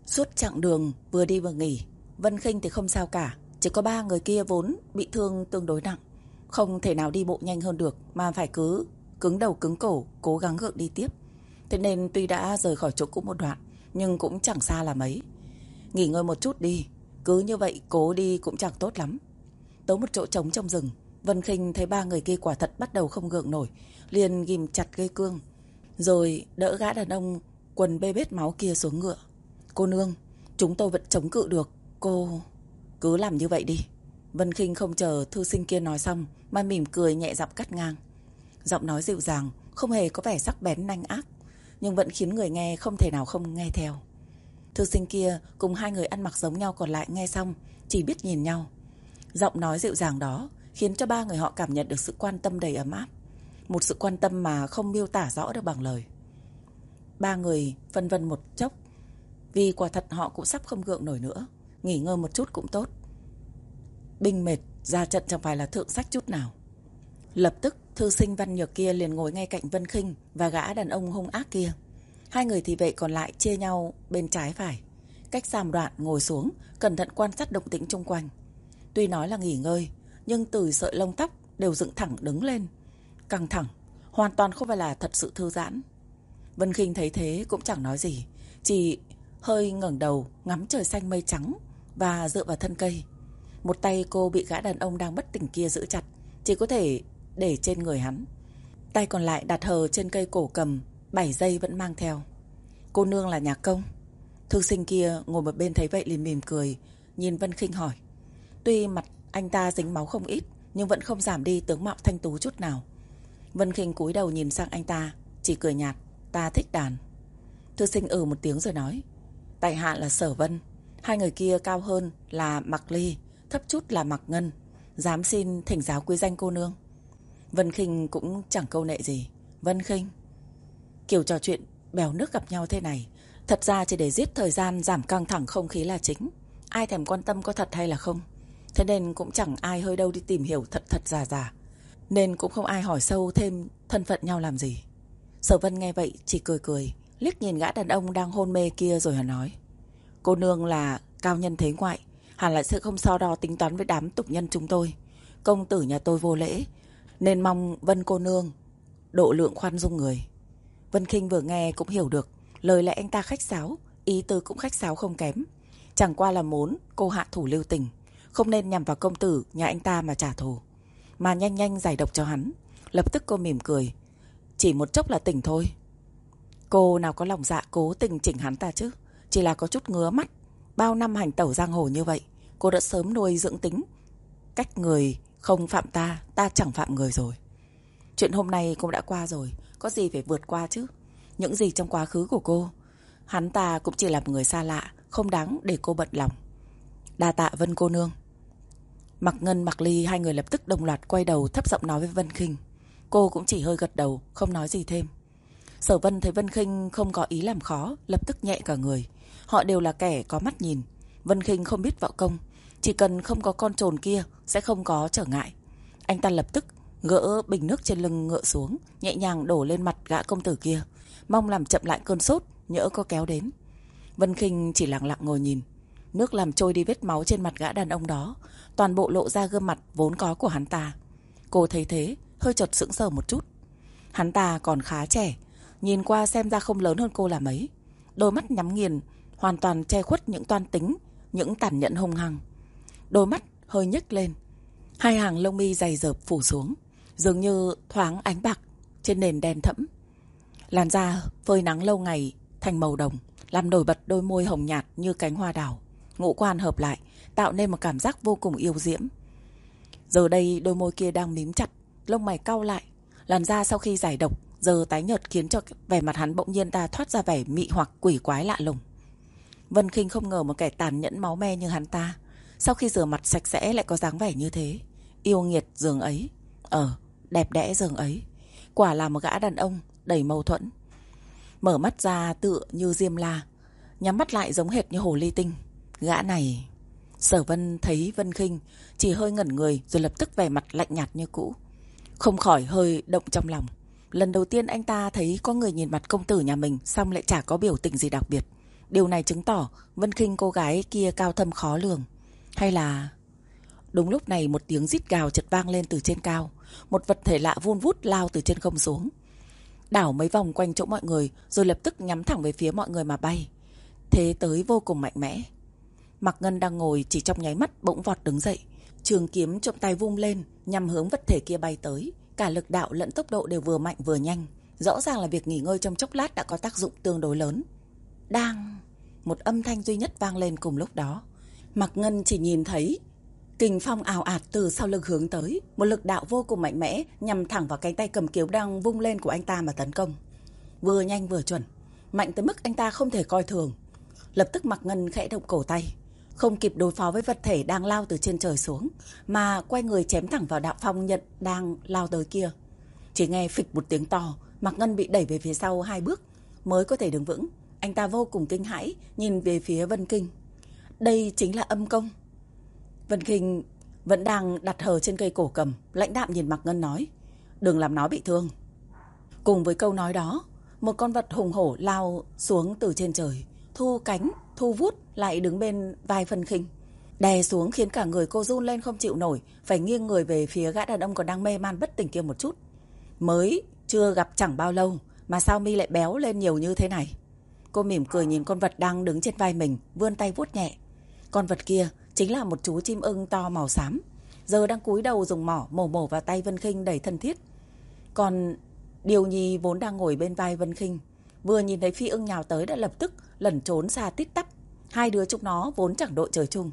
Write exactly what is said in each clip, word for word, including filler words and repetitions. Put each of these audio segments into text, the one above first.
Suốt chặng đường vừa đi vừa nghỉ, Vân Khinh thì không sao cả. Chỉ có ba người kia vốn bị thương tương đối nặng, không thể nào đi bộ nhanh hơn được, mà phải cứ cứng đầu cứng cổ cố gắng gượng đi tiếp. Thế nên tuy đã rời khỏi chỗ cũ một đoạn, nhưng cũng chẳng xa là mấy. Nghỉ ngơi một chút đi, cứ như vậy cố đi cũng chẳng tốt lắm. Tới một chỗ trống trong rừng, Vân Khinh thấy ba người kia quả thật bắt đầu không gượng nổi, liền ghim chặt cây cương, rồi đỡ gã đàn ông quần bê bết máu kia xuống ngựa. Cô nương, chúng tôi vẫn chống cự được, cô... Cứ làm như vậy đi. Vân Khinh không chờ thư sinh kia nói xong mà mỉm cười nhẹ giọng cắt ngang. Giọng nói dịu dàng, không hề có vẻ sắc bén nanh ác, nhưng vẫn khiến người nghe không thể nào không nghe theo. Thư sinh kia cùng hai người ăn mặc giống nhau còn lại nghe xong chỉ biết nhìn nhau. Giọng nói dịu dàng đó khiến cho ba người họ cảm nhận được sự quan tâm đầy ấm áp, một sự quan tâm mà không miêu tả rõ được bằng lời. Ba người phân vân một chốc, vì quả thật họ cũng sắp không gượng nổi nữa. Nghỉ ngơi một chút cũng tốt. Binh mệt, ra trận chẳng phải là thượng sách chút nào. Lập tức thư sinh văn nhược kia liền ngồi ngay cạnh Vân Khinh và gã đàn ông hung ác kia. Hai người thì vệ còn lại chia nhau bên trái phải, cách xa một đoạn ngồi xuống, cẩn thận quan sát động tĩnh xung quanh. Tuy nói là nghỉ ngơi, nhưng từ sợi lông tóc đều dựng thẳng đứng lên, căng thẳng, hoàn toàn không phải là thật sự thư giãn. Vân Khinh thấy thế cũng chẳng nói gì, chỉ hơi ngẩng đầu ngắm trời xanh mây trắng và dựa vào thân cây. Một tay cô bị gã đàn ông đang bất tỉnh kia giữ chặt, chỉ có thể để trên người hắn. Tay còn lại đặt hờ trên cây cổ cầm, bảy dây vẫn mang theo. Cô nương là nhạc công? Thư sinh kia ngồi một bên thấy vậy liền mỉm cười, nhìn Vân Khinh hỏi. Tuy mặt anh ta dính máu không ít, nhưng vẫn không giảm đi tướng mạo thanh tú chút nào. Vân Khinh cúi đầu nhìn sang anh ta, chỉ cười nhạt. Ta thích đàn. Thư sinh ừ một tiếng rồi nói. Tại hạ là Sở Vân. Hai người kia cao hơn là Mạc Ly, thấp chút là Mạc Ngân. Dám xin thỉnh giáo quý danh cô nương. Vân Khinh cũng chẳng câu nệ gì. Vân Khinh. Kiểu trò chuyện bèo nước gặp nhau thế này, thật ra chỉ để giết thời gian, giảm căng thẳng không khí là chính. Ai thèm quan tâm có thật hay là không. Thế nên cũng chẳng ai hơi đâu đi tìm hiểu thật thật giả giả, nên cũng không ai hỏi sâu thêm thân phận nhau làm gì. Sở Vân nghe vậy chỉ cười cười, liếc nhìn gã đàn ông đang hôn mê kia rồi hắn nói. Cô nương là cao nhân thế ngoại, hẳn là sẽ không so đo tính toán với đám tục nhân chúng tôi. Công tử nhà tôi vô lễ, nên mong Vân cô nương độ lượng khoan dung người. Vân Khinh vừa nghe cũng hiểu được, lời lẽ anh ta khách sáo, ý tứ cũng khách sáo không kém. Chẳng qua là muốn cô hạ thủ lưu tình, không nên nhằm vào công tử nhà anh ta mà trả thù, mà nhanh nhanh giải độc cho hắn. Lập tức cô mỉm cười. Chỉ một chốc là tỉnh thôi. Cô nào có lòng dạ cố tình chỉnh hắn ta chứ. Chỉ là có chút ngứa mắt. Bao năm hành tẩu giang hồ như vậy, cô đã sớm nuôi dưỡng tính cách người không phạm ta, ta chẳng phạm người rồi. Chuyện hôm nay cũng đã qua rồi, có gì phải vượt qua chứ. Những gì trong quá khứ của cô, hắn ta cũng chỉ là một người xa lạ, không đáng để cô bận lòng. Đa tạ Vân cô nương. Mạc Ngân, Mạc Ly hai người lập tức đồng loạt quay đầu thấp giọng nói với Vân Khinh. Cô cũng chỉ hơi gật đầu, không nói gì thêm. Sở Vân thấy Vân Khinh không có ý làm khó, lập tức nhẹ cả người. Họ đều là kẻ có mắt nhìn. Vân Khinh không biết võ công, chỉ cần không có con trồn kia sẽ không có trở ngại. Anh ta lập tức gỡ bình nước trên lưng ngựa xuống, nhẹ nhàng đổ lên mặt gã công tử kia, mong làm chậm lại cơn sốt nhỡ có kéo đến. Vân Khinh chỉ lặng lặng ngồi nhìn. Nước làm trôi đi vết máu trên mặt gã đàn ông đó, toàn bộ lộ ra gương mặt vốn có của hắn ta. Cô thấy thế hơi chợt sững sờ một chút. Hắn ta còn khá trẻ, nhìn qua xem ra không lớn hơn cô là mấy. Đôi mắt nhắm nghiền, hoàn toàn che khuất những toan tính, những tàn nhẫn hung hăng. Đôi mắt hơi nhếch lên, hai hàng lông mi dày dợp phủ xuống, dường như thoáng ánh bạc trên nền đen thẫm. Làn da phơi nắng lâu ngày thành màu đồng, làm nổi bật đôi môi hồng nhạt như cánh hoa đào. Ngũ quan hợp lại, tạo nên một cảm giác vô cùng yêu diễm. Giờ đây đôi môi kia đang mím chặt, lông mày cau lại. Làn da sau khi giải độc giờ tái nhợt khiến cho vẻ mặt hắn bỗng nhiên ta thoát ra vẻ mị hoặc quỷ quái lạ lùng. Vân Khinh không ngờ một kẻ tàn nhẫn máu me như hắn ta, sau khi rửa mặt sạch sẽ lại có dáng vẻ như thế. Yêu nghiệt giường ấy, ờ, đẹp đẽ giường ấy. Quả là một gã đàn ông đầy mâu thuẫn. Mở mắt ra tựa như Diêm La, nhắm mắt lại giống hệt như hồ ly tinh. Gã này... Sở Vân thấy Vân Khinh chỉ hơi ngẩn người rồi lập tức vẻ mặt lạnh nhạt như cũ, không khỏi hơi động trong lòng. Lần đầu tiên anh ta thấy có người nhìn mặt công tử nhà mình xong lại chả có biểu tình gì đặc biệt. Điều này chứng tỏ Vân Khinh cô gái kia cao thâm khó lường. Hay là... Đúng lúc này một tiếng rít gào chợt vang lên từ trên cao. Một vật thể lạ vun vút lao từ trên không xuống, đảo mấy vòng quanh chỗ mọi người, rồi lập tức nhắm thẳng về phía mọi người mà bay. Thế tới vô cùng mạnh mẽ. Mạc Ngân đang ngồi chỉ trong nháy mắt bỗng vọt đứng dậy, trường kiếm trong tay vung lên nhằm hướng vật thể kia bay tới. Cả lực đạo lẫn tốc độ đều vừa mạnh vừa nhanh. Rõ ràng là việc nghỉ ngơi trong chốc lát đã có tác dụng tương đối lớn. Đang... Một âm thanh duy nhất vang lên cùng lúc đó. Mạc Ngân chỉ nhìn thấy kình phong ào ạt từ sau lưng hướng tới, một lực đạo vô cùng mạnh mẽ nhằm thẳng vào cánh tay cầm kiếm đang vung lên của anh ta mà tấn công. Vừa nhanh vừa chuẩn, mạnh tới mức anh ta không thể coi thường. Lập tức Mạc Ngân khẽ động cổ tay, không kịp đối phó với vật thể đang lao từ trên trời xuống, mà quay người chém thẳng vào đạo phong nhận đang lao tới kia. Chỉ nghe phịch một tiếng to, Mạc Ngân bị đẩy về phía sau hai bước mới có thể đứng vững. Anh ta vô cùng kinh hãi nhìn về phía Vân Kinh. Đây chính là âm công. Vân Kinh vẫn đang đặt hờ trên cây cổ cầm, lãnh đạm nhìn Mạc Ngân nói, đừng làm nó bị thương. Cùng với câu nói đó, một con vật hùng hổ lao xuống từ trên trời, thu cánh, thu vút lại đứng bên vai Vân Kinh, đè xuống khiến cả người cô run lên không chịu nổi, phải nghiêng người về phía gã đàn ông còn đang mê man bất tỉnh kia một chút. Mới chưa gặp chẳng bao lâu mà sao mi lại béo lên nhiều như thế này? Cô mỉm cười nhìn con vật đang đứng trên vai mình, vươn tay vuốt nhẹ. Con vật kia chính là một chú chim ưng to màu xám, giờ đang cúi đầu dùng mỏ mổ mổ vào tay Vân Khinh đầy thân thiết. Còn Điều Nhi vốn đang ngồi bên vai Vân Khinh, vừa nhìn thấy phi ưng nhào tới đã lập tức lẩn trốn xa tít tắp. Hai đứa chúng nó vốn chẳng đội trời chung.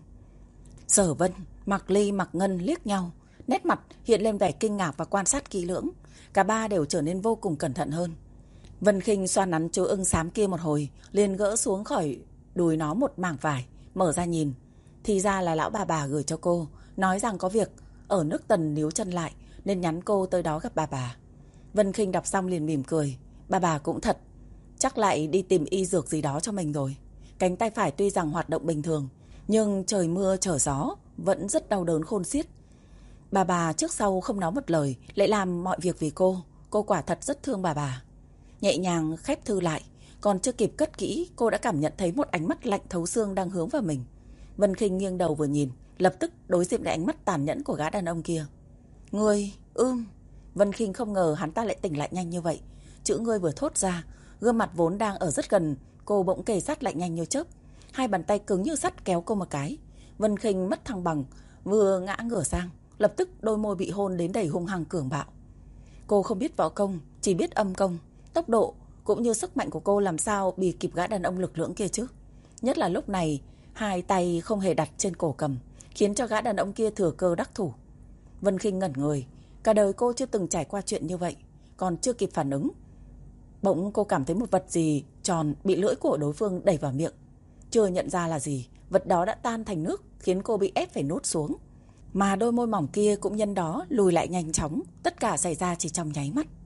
Sở Vân, Mạc Ly, Mạc Ngân liếc nhau, nét mặt hiện lên vẻ kinh ngạc và quan sát kỹ lưỡng. Cả ba đều trở nên vô cùng cẩn thận hơn. Vân Khinh xoa nắn chú ưng xám kia một hồi, liền gỡ xuống khỏi đùi nó một mảng vải, mở ra nhìn. Thì ra là lão bà bà gửi cho cô, nói rằng có việc ở nước Tần níu chân lại, nên nhắn cô tới đó gặp bà bà. Vân Khinh đọc xong liền mỉm cười. Bà bà cũng thật, chắc lại đi tìm y dược gì đó cho mình rồi. Cánh tay phải tuy rằng hoạt động bình thường, nhưng trời mưa trở gió vẫn rất đau đớn khôn xiết. Bà bà trước sau không nói một lời, lại làm mọi việc vì cô. Cô quả thật rất thương bà bà. Nhẹ nhàng khép thư lại, còn chưa kịp cất kỹ, cô đã cảm nhận thấy một ánh mắt lạnh thấu xương đang hướng vào mình. Vân Khinh nghiêng đầu vừa nhìn, lập tức đối diện với ánh mắt tàn nhẫn của gã đàn ông kia. Ngươi, ưm. Vân Khinh không ngờ hắn ta lại tỉnh lại nhanh như vậy. Chữ ngươi vừa thốt ra, gương mặt vốn đang ở rất gần, cô bỗng kề sát lại nhanh như chớp. Hai bàn tay cứng như sắt kéo cô một cái. Vân Khinh mất thăng bằng, vừa ngã ngửa sang, lập tức đôi môi bị hôn đến đầy hung hăng cường bạo. Cô không biết võ công, chỉ biết âm công. Tốc độ cũng như sức mạnh của cô làm sao bì kịp gã đàn ông lực lưỡng kia chứ. Nhất là lúc này, hai tay không hề đặt trên cổ cầm, khiến cho gã đàn ông kia thừa cơ đắc thủ. Vân Khinh ngẩn người, cả đời cô chưa từng trải qua chuyện như vậy, còn chưa kịp phản ứng, bỗng cô cảm thấy một vật gì tròn bị lưỡi của đối phương đẩy vào miệng. Chưa nhận ra là gì, vật đó đã tan thành nước, khiến cô bị ép phải nuốt xuống. Mà đôi môi mỏng kia cũng nhân đó lùi lại nhanh chóng, tất cả xảy ra chỉ trong nháy mắt.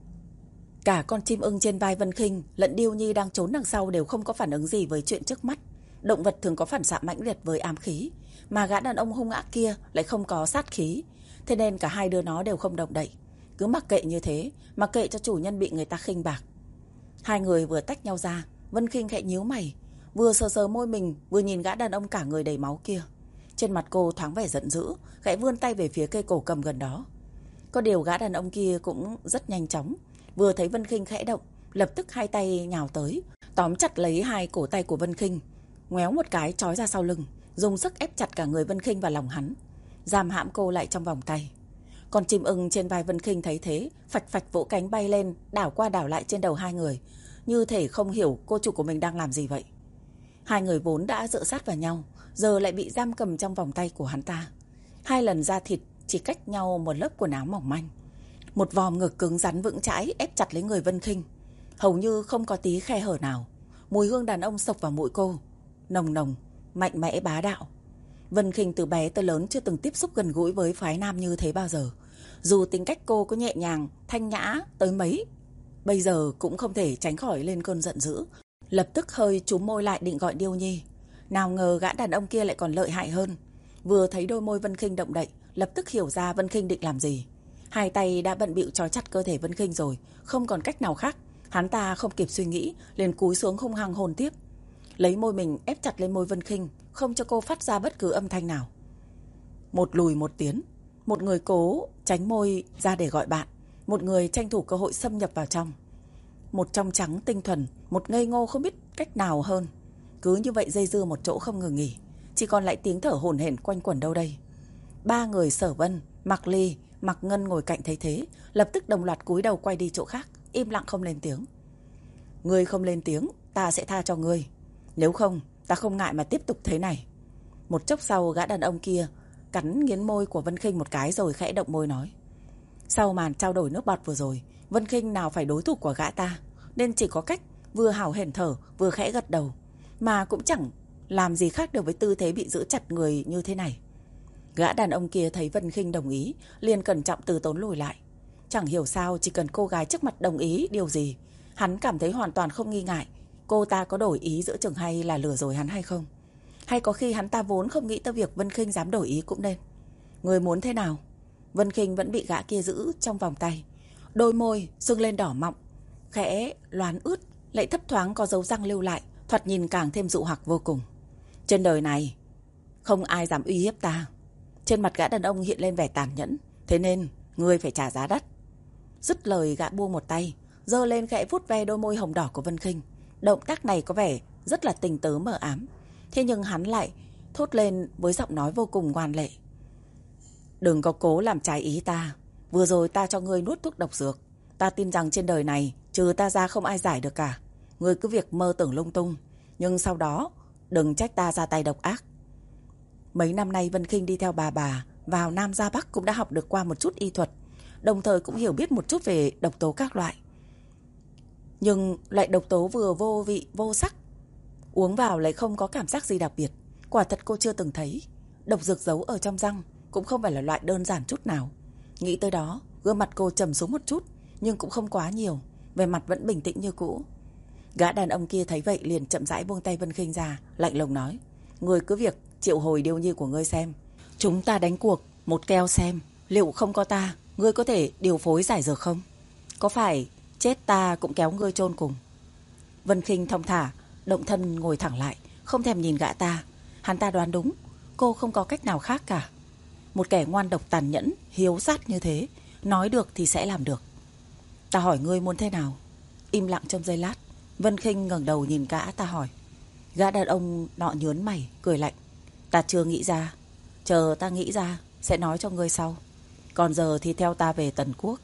Cả con chim ưng trên vai Vân Khinh lẫn Điêu Nhi đang trốn đằng sau đều không có phản ứng gì với chuyện trước mắt. Động vật thường có phản xạ mãnh liệt với ám khí, mà gã đàn ông hung ác kia lại không có sát khí, thế nên cả hai đứa nó đều không động đậy. Cứ mặc kệ như thế, mặc kệ cho chủ nhân bị người ta khinh bạc. Hai người vừa tách nhau ra, Vân Khinh khẽ nhíu mày, vừa sờ sờ môi mình, vừa nhìn gã đàn ông cả người đầy máu kia. Trên mặt cô thoáng vẻ giận dữ, khẽ vươn tay về phía cây cổ cầm gần đó. Có điều gã đàn ông kia cũng rất nhanh chóng, vừa thấy Vân Khinh khẽ động, lập tức hai tay nhào tới, tóm chặt lấy hai cổ tay của Vân Khinh, ngoéo một cái trói ra sau lưng, dùng sức ép chặt cả người Vân Khinh vào lòng hắn, giam hãm cô lại trong vòng tay. Con chim ưng trên vai Vân Khinh thấy thế, phạch phạch vỗ cánh bay lên, đảo qua đảo lại trên đầu hai người, như thể không hiểu cô chủ của mình đang làm gì vậy. Hai người vốn đã dựa sát vào nhau, giờ lại bị giam cầm trong vòng tay của hắn ta. Hai lần da thịt chỉ cách nhau một lớp quần áo mỏng manh. Một vòm ngực cứng rắn vững chãi ép chặt lấy người Vân Khinh, hầu như không có tí khe hở nào. Mùi hương đàn ông xộc vào mũi cô, nồng nồng, mạnh mẽ bá đạo. Vân Khinh từ bé tới lớn chưa từng tiếp xúc gần gũi với phái nam như thế bao giờ. Dù tính cách cô có nhẹ nhàng, thanh nhã tới mấy, bây giờ cũng không thể tránh khỏi lên cơn giận dữ. Lập tức hơi chúm môi lại định gọi Điêu Nhi. Nào ngờ gã đàn ông kia lại còn lợi hại hơn. Vừa thấy đôi môi Vân Khinh động đậy, lập tức hiểu ra Vân Khinh định làm gì. Hai tay đã bận bịu trói chặt cơ thể Vân Khinh rồi, không còn cách nào khác. Hắn ta không kịp suy nghĩ, liền cúi xuống hung hăng hôn tiếp. lấy môi mình ép chặt lên môi Vân Khinh, không cho cô phát ra bất cứ âm thanh nào. Một lùi một tiến, một người cố tránh môi ra để gọi bạn, một người tranh thủ cơ hội xâm nhập vào trong. Một trong trắng tinh thuần, một ngây ngô không biết cách nào hơn. Cứ như vậy dây dưa một chỗ không ngừng nghỉ, chỉ còn lại tiếng thở hổn hển quanh quẩn đâu đây. Ba người Sở Vân, Mạc Ly, Mạc Ngân ngồi cạnh thấy thế, lập tức đồng loạt cúi đầu quay đi chỗ khác, im lặng không lên tiếng. Ngươi không lên tiếng, ta sẽ tha cho ngươi. Nếu không, ta không ngại mà tiếp tục thế này. Một chốc sau, gã đàn ông kia cắn nghiến môi của Vân Khinh một cái rồi khẽ động môi nói. Sau màn trao đổi nước bọt vừa rồi, Vân Khinh nào phải đối thủ của gã ta, nên chỉ có cách vừa hào hển thở vừa khẽ gật đầu, mà cũng chẳng làm gì khác được với tư thế bị giữ chặt người như thế này. Gã đàn ông kia thấy Vân Khinh đồng ý, liền cẩn trọng từ tốn lùi lại. Chẳng hiểu sao, chỉ cần cô gái trước mặt đồng ý điều gì, hắn cảm thấy hoàn toàn không nghi ngại cô ta có đổi ý giữa chừng hay là lừa dối hắn hay không. Hay có khi hắn ta vốn không nghĩ tới việc Vân Khinh dám đổi ý cũng nên. Người muốn thế nào? Vân Khinh vẫn bị gã kia giữ trong vòng tay, đôi môi sưng lên đỏ mọng, khẽ loán ướt, lại thấp thoáng có dấu răng lưu lại, thoạt nhìn càng thêm dụ hoặc vô cùng. Trên đời này không ai dám uy hiếp ta. Trên mặt gã đàn ông hiện lên vẻ tàn nhẫn. Thế nên ngươi phải trả giá đắt. Dứt lời, gã buông một tay, giơ lên khẽ vuốt ve đôi môi hồng đỏ của Vân Khinh. Động tác này có vẻ rất là tình tứ mờ ám, thế nhưng hắn lại thốt lên với giọng nói vô cùng ngoan lệ. Đừng có cố làm trái ý ta. Vừa rồi ta cho ngươi nuốt thuốc độc dược, ta tin rằng trên đời này trừ ta ra không ai giải được cả. Ngươi cứ việc mơ tưởng lung tung, nhưng sau đó đừng trách ta ra tay độc ác. Mấy năm nay Vân Khinh đi theo bà bà vào Nam ra Bắc cũng đã học được qua một chút y thuật, đồng thời cũng hiểu biết một chút về độc tố các loại. Nhưng loại độc tố vừa vô vị vô sắc, uống vào lại không có cảm giác gì đặc biệt. Quả thật cô chưa từng thấy. Độc dược giấu ở trong răng cũng không phải là loại đơn giản chút nào. Nghĩ tới đó, gương mặt cô trầm xuống một chút, nhưng cũng không quá nhiều, vẻ mặt vẫn bình tĩnh như cũ. Gã đàn ông kia thấy vậy liền chậm rãi buông tay Vân Khinh ra, lạnh lùng nói. Ngươi cứ việc triệu hồi điêu nhi của ngươi xem. Chúng ta đánh cuộc một keo xem liệu không có ta, ngươi có thể điều phối giải dược không? Có phải chết ta cũng kéo ngươi chôn cùng? Vân Khinh thong thả động thân ngồi thẳng lại, không thèm nhìn gã ta. Hắn ta đoán đúng, cô không có cách nào khác cả. Một kẻ ngoan độc tàn nhẫn, hiếu sát như thế, nói được thì sẽ làm được. Ta hỏi ngươi muốn thế nào? Im lặng trong giây lát, Vân Khinh ngẩng đầu nhìn gã ta hỏi. Gã đàn ông nọ nhớn mày, cười lạnh. Ta chưa nghĩ ra, chờ ta nghĩ ra sẽ nói cho ngươi sau. Còn giờ thì theo ta về Tần Quốc.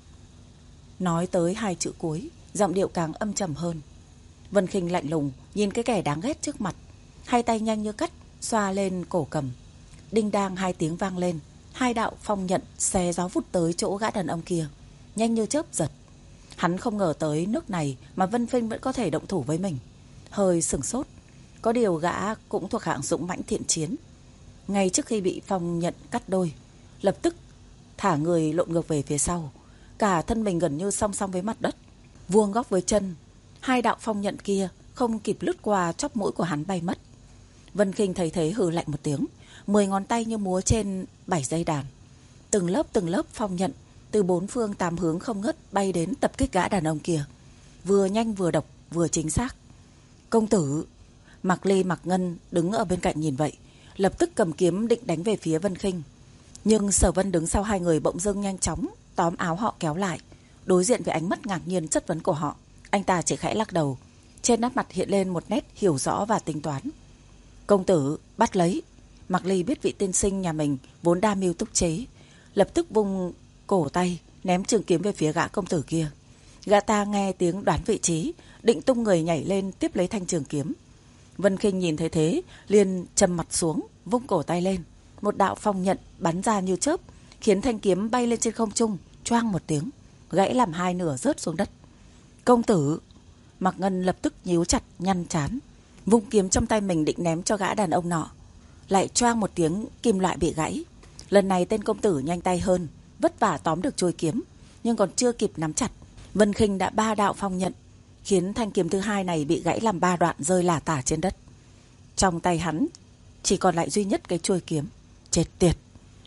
Nói tới hai chữ cuối, giọng điệu càng âm trầm hơn. Vân Khinh lạnh lùng nhìn cái kẻ đáng ghét trước mặt, hai tay nhanh như cắt xoa lên cổ cầm. Đinh đang hai tiếng vang lên, hai đạo phong nhận xé gió vút tới chỗ gã đàn ông kia, nhanh như chớp giật. Hắn không ngờ tới nước này mà Vân Khinh vẫn có thể động thủ với mình, hơi sửng sốt. Có điều gã cũng thuộc hạng dũng mãnh thiện chiến. Ngay trước khi bị phong nhận cắt đôi, lập tức thả người lộn ngược về phía sau, cả thân mình gần như song song với mặt đất, vuông góc với chân. Hai đạo phong nhận kia không kịp lướt qua chóp mũi của hắn bay mất. Vân Khinh thấy thế hừ lạnh một tiếng, mười ngón tay như múa trên bảy dây đàn. Từng lớp từng lớp phong nhận từ bốn phương tám hướng không ngớt bay đến tập kích gã đàn ông kia, vừa nhanh vừa độc vừa chính xác. Công tử! Mạc Ly, Mạc Ngân đứng ở bên cạnh nhìn vậy, lập tức cầm kiếm định đánh về phía Vân Khinh. Nhưng Sở Vân đứng sau hai người bỗng dưng nhanh chóng tóm áo họ kéo lại. Đối diện với ánh mắt ngạc nhiên chất vấn của họ, anh ta chỉ khẽ lắc đầu, trên nét mặt hiện lên một nét hiểu rõ và tính toán. Công tử, bắt lấy! Mạc Ly biết vị tiên sinh nhà mình vốn đa mưu túc trí, lập tức vung cổ tay ném trường kiếm về phía gã công tử kia. Gã ta nghe tiếng đoán vị trí, định tung người nhảy lên tiếp lấy thanh trường kiếm. Vân Khinh nhìn thấy thế, liền trầm mặt xuống, vung cổ tay lên. Một đạo phong nhận bắn ra như chớp, khiến thanh kiếm bay lên trên không trung, choang một tiếng, gãy làm hai nửa rớt xuống đất. Công tử! Mạc Ngân lập tức nhíu chặt nhăn trán, vung kiếm trong tay mình định ném cho gã đàn ông nọ. Lại choang một tiếng, kim loại bị gãy. Lần này tên công tử nhanh tay hơn, vất vả tóm được chuôi kiếm, nhưng còn chưa kịp nắm chặt, Vân Khinh đã ba đạo phong nhận, khiến thanh kiếm thứ hai này bị gãy làm ba đoạn rơi lả tả trên đất. Trong tay hắn chỉ còn lại duy nhất cái chuôi kiếm. Chết tiệt!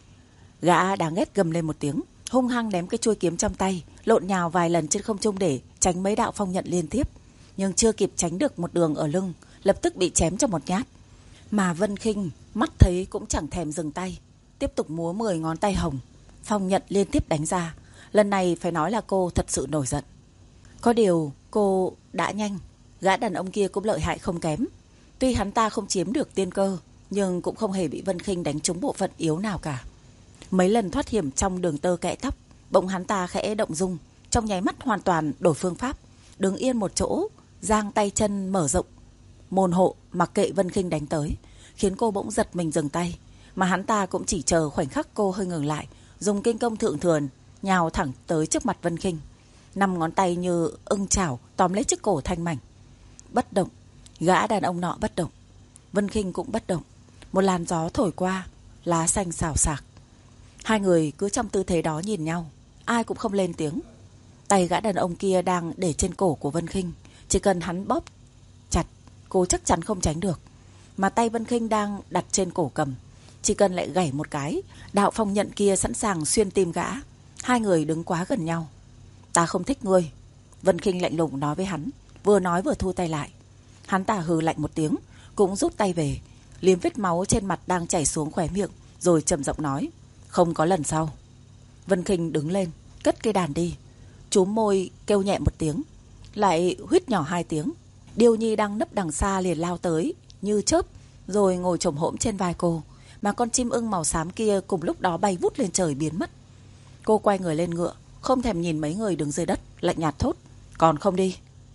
Gã đáng ghét gầm lên một tiếng, hung hăng ném cái chuôi kiếm trong tay, lộn nhào vài lần trên không trung để tránh mấy đạo phong nhận liên tiếp. Nhưng chưa kịp tránh được một đường ở lưng, lập tức bị chém cho một nhát. Mà Vân Khinh mắt thấy cũng chẳng thèm dừng tay, tiếp tục múa mười ngón tay hồng, phong nhận liên tiếp đánh ra. Lần này phải nói là cô thật sự nổi giận. Có điều cô đã nhanh, gã đàn ông kia cũng lợi hại không kém. Tuy hắn ta không chiếm được tiên cơ, nhưng cũng không hề bị Vân Khinh đánh trúng bộ phận yếu nào cả. Mấy lần thoát hiểm trong đường tơ kẽ tóc, bỗng hắn ta khẽ động dung, trong nháy mắt hoàn toàn đổi phương pháp, đứng yên một chỗ, giang tay chân mở rộng môn hộ, mặc kệ Vân Khinh đánh tới, khiến cô bỗng giật mình dừng tay. Mà hắn ta cũng chỉ chờ khoảnh khắc cô hơi ngừng lại, dùng kinh công thượng thừa nhào thẳng tới trước mặt Vân Khinh, năm ngón tay như ưng chảo tóm lấy chiếc cổ thanh mảnh. Bất động, gã đàn ông nọ bất động, Vân Khinh cũng bất động. Một làn gió thổi qua, lá xanh xào xạc. Hai người cứ trong tư thế đó nhìn nhau, ai cũng không lên tiếng. Tay gã đàn ông kia đang để trên cổ của Vân Khinh, chỉ cần hắn bóp chặt, cô chắc chắn không tránh được. Mà tay Vân Khinh đang đặt trên cổ cầm, chỉ cần lại gảy một cái, đạo phong nhận kia sẵn sàng xuyên tim gã. Hai người đứng quá gần nhau. Ta không thích ngươi, Vân Khinh lạnh lùng nói với hắn, vừa nói vừa thu tay lại. Hắn ta hừ lạnh một tiếng, cũng rút tay về, liếm vết máu trên mặt đang chảy xuống khóe miệng, rồi trầm giọng nói, không có lần sau. Vân Khinh đứng lên, cất cây đàn đi, chúm môi kêu nhẹ một tiếng, lại huýt nhỏ hai tiếng. Điêu Nhi đang nấp đằng xa liền lao tới như chớp, rồi ngồi chồm hổm trên vai cô. Mà con chim ưng màu xám kia cùng lúc đó bay vút lên trời biến mất. Cô quay người lên ngựa, không thèm nhìn mấy người đứng dưới đất, lạnh nhạt thốt, còn không đi.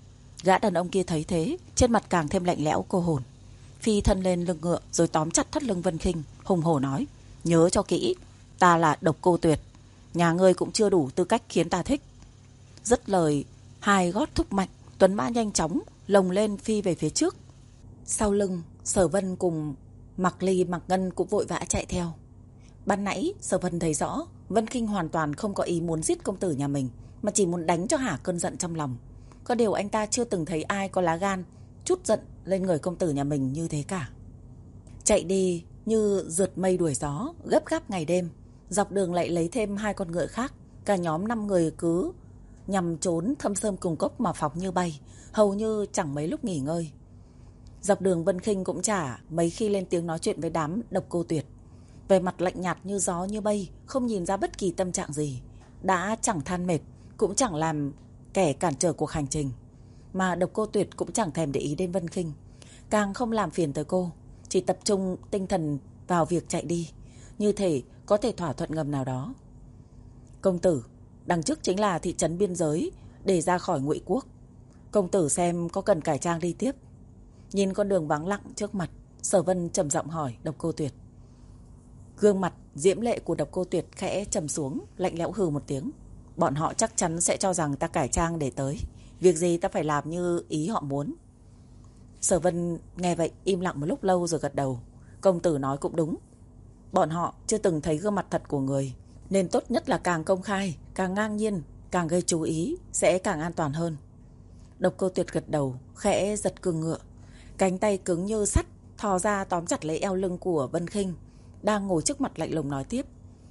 Gã đàn ông kia thấy thế, trên mặt càng thêm lạnh lẽo cô hồn, phi thân lên lưng ngựa rồi tóm chặt thắt lưng Vân Khinh, hùng hổ nói, nhớ cho kỹ, ta là Độc Cô Tuyệt, nhà ngươi cũng chưa đủ tư cách khiến ta thích. Dứt lời, hai gót thúc mạnh, tuấn mã nhanh chóng lồng lên phi về phía trước. Sau lưng, Sở Vân cùng Mặc Ly, Mặc Ngân cũng vội vã chạy theo. Ban nãy Sở Vân thấy rõ Vân Khinh hoàn toàn không có ý muốn giết công tử nhà mình, mà chỉ muốn đánh cho hả cơn giận trong lòng. Có điều anh ta chưa từng thấy ai có lá gan chút giận lên người công tử nhà mình như thế cả. Chạy đi như rượt mây đuổi gió, gấp gáp ngày đêm. Dọc đường lại lấy thêm hai con ngựa khác. Cả nhóm năm người cứ nhằm trốn thâm sơn cùng cốc mà phóng như bay, hầu như chẳng mấy lúc nghỉ ngơi. Dọc đường Vân Khinh cũng chả mấy khi lên tiếng nói chuyện với đám Độc Cô Tuyệt. Về mặt lạnh nhạt như gió như mây, không nhìn ra bất kỳ tâm trạng gì. Đã chẳng than mệt, cũng chẳng làm kẻ cản trở cuộc hành trình. Mà Độc Cô Tuyệt cũng chẳng thèm để ý đến Vân Khinh, càng không làm phiền tới cô, chỉ tập trung tinh thần vào việc chạy đi, như thể có thể thỏa thuận ngầm nào đó. Công tử, đằng trước chính là thị trấn biên giới để ra khỏi Ngụy Quốc. Công tử xem có cần cải trang đi tiếp. Nhìn con đường vắng lặng trước mặt, Sở Vân trầm giọng hỏi Độc Cô Tuyệt. Gương mặt diễm lệ của Độc Cô Tuyệt khẽ trầm xuống, lạnh lẽo hừ một tiếng. Bọn họ chắc chắn sẽ cho rằng ta cải trang để tới, việc gì ta phải làm như ý họ muốn. Sở Vân nghe vậy im lặng một lúc lâu rồi gật đầu. Công tử nói cũng đúng, bọn họ chưa từng thấy gương mặt thật của người, nên tốt nhất là càng công khai, càng ngang nhiên, càng gây chú ý, sẽ càng an toàn hơn. Độc Cô Tuyệt gật đầu, khẽ giật cương ngựa, cánh tay cứng như sắt thò ra tóm chặt lấy eo lưng của Vân Khinh, đang ngồi trước mặt lạnh lùng nói tiếp.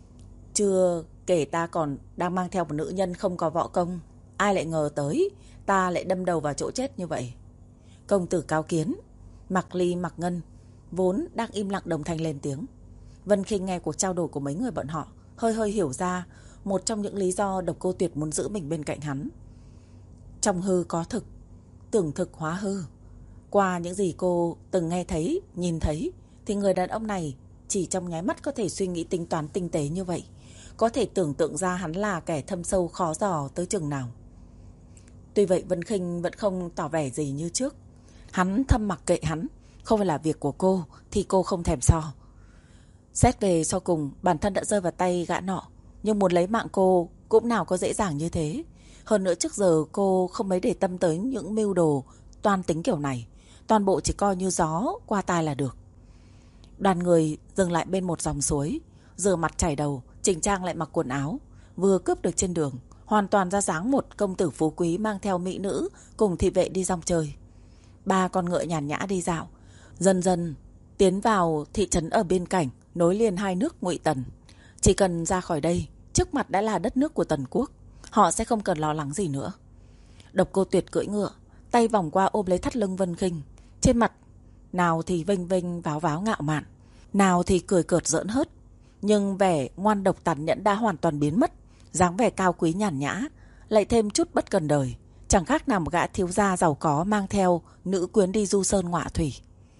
Chưa kể ta còn đang mang theo một nữ nhân không có võ công, ai lại ngờ tới ta lại đâm đầu vào chỗ chết như vậy. Công tử cao kiến. Mặc Ly, Mặc Ngân vốn đang im lặng đồng thanh lên tiếng. Vân Khinh nghe cuộc trao đổi của mấy người bọn họ, hơi hơi hiểu ra một trong những lý do Độc Cô Tuyệt muốn giữ mình bên cạnh hắn. Trong hư có thực, tưởng thực hóa hư. Qua những gì cô từng nghe thấy, nhìn thấy, thì người đàn ông này chỉ trong nháy mắt có thể suy nghĩ tính toán tinh tế như vậy, có thể tưởng tượng ra hắn là kẻ thâm sâu khó dò tới chừng nào. Tuy vậy Vân Khinh vẫn không tỏ vẻ gì như trước. Hắn thầm mặc kệ hắn, không phải là việc của cô thì cô không thèm so. Xét về sau cùng, bản thân đã rơi vào tay gã nọ, nhưng muốn lấy mạng cô cũng nào có dễ dàng như thế. Hơn nữa trước giờ cô không mấy để tâm tới những mưu đồ toan tính kiểu này, toàn bộ chỉ coi như gió qua tai là được. Đoàn người dừng lại bên một dòng suối, rửa mặt chải đầu, chỉnh trang lại mặc quần áo, vừa cướp được trên đường, hoàn toàn ra dáng một công tử phú quý mang theo mỹ nữ cùng thị vệ đi rong chơi. Ba con ngựa nhàn nhã đi dạo, dần dần tiến vào thị trấn ở bên cạnh, nối liền hai nước Ngụy Tần. Chỉ cần ra khỏi đây, trước mặt đã là đất nước của Tần Quốc, họ sẽ không cần lo lắng gì nữa. Độc Cô Tuyệt cưỡi ngựa, tay vòng qua ôm lấy thắt lưng Vân Khinh, trên mặt nào thì vênh vênh váo váo ngạo mạn, nào thì cười cợt giỡn hớt. Nhưng vẻ ngoan độc tàn nhẫn đã hoàn toàn biến mất, dáng vẻ cao quý nhàn nhã, lại thêm chút bất cần đời, chẳng khác nào một gã thiếu gia giàu có mang theo nữ quyến đi du sơn ngọa thủy.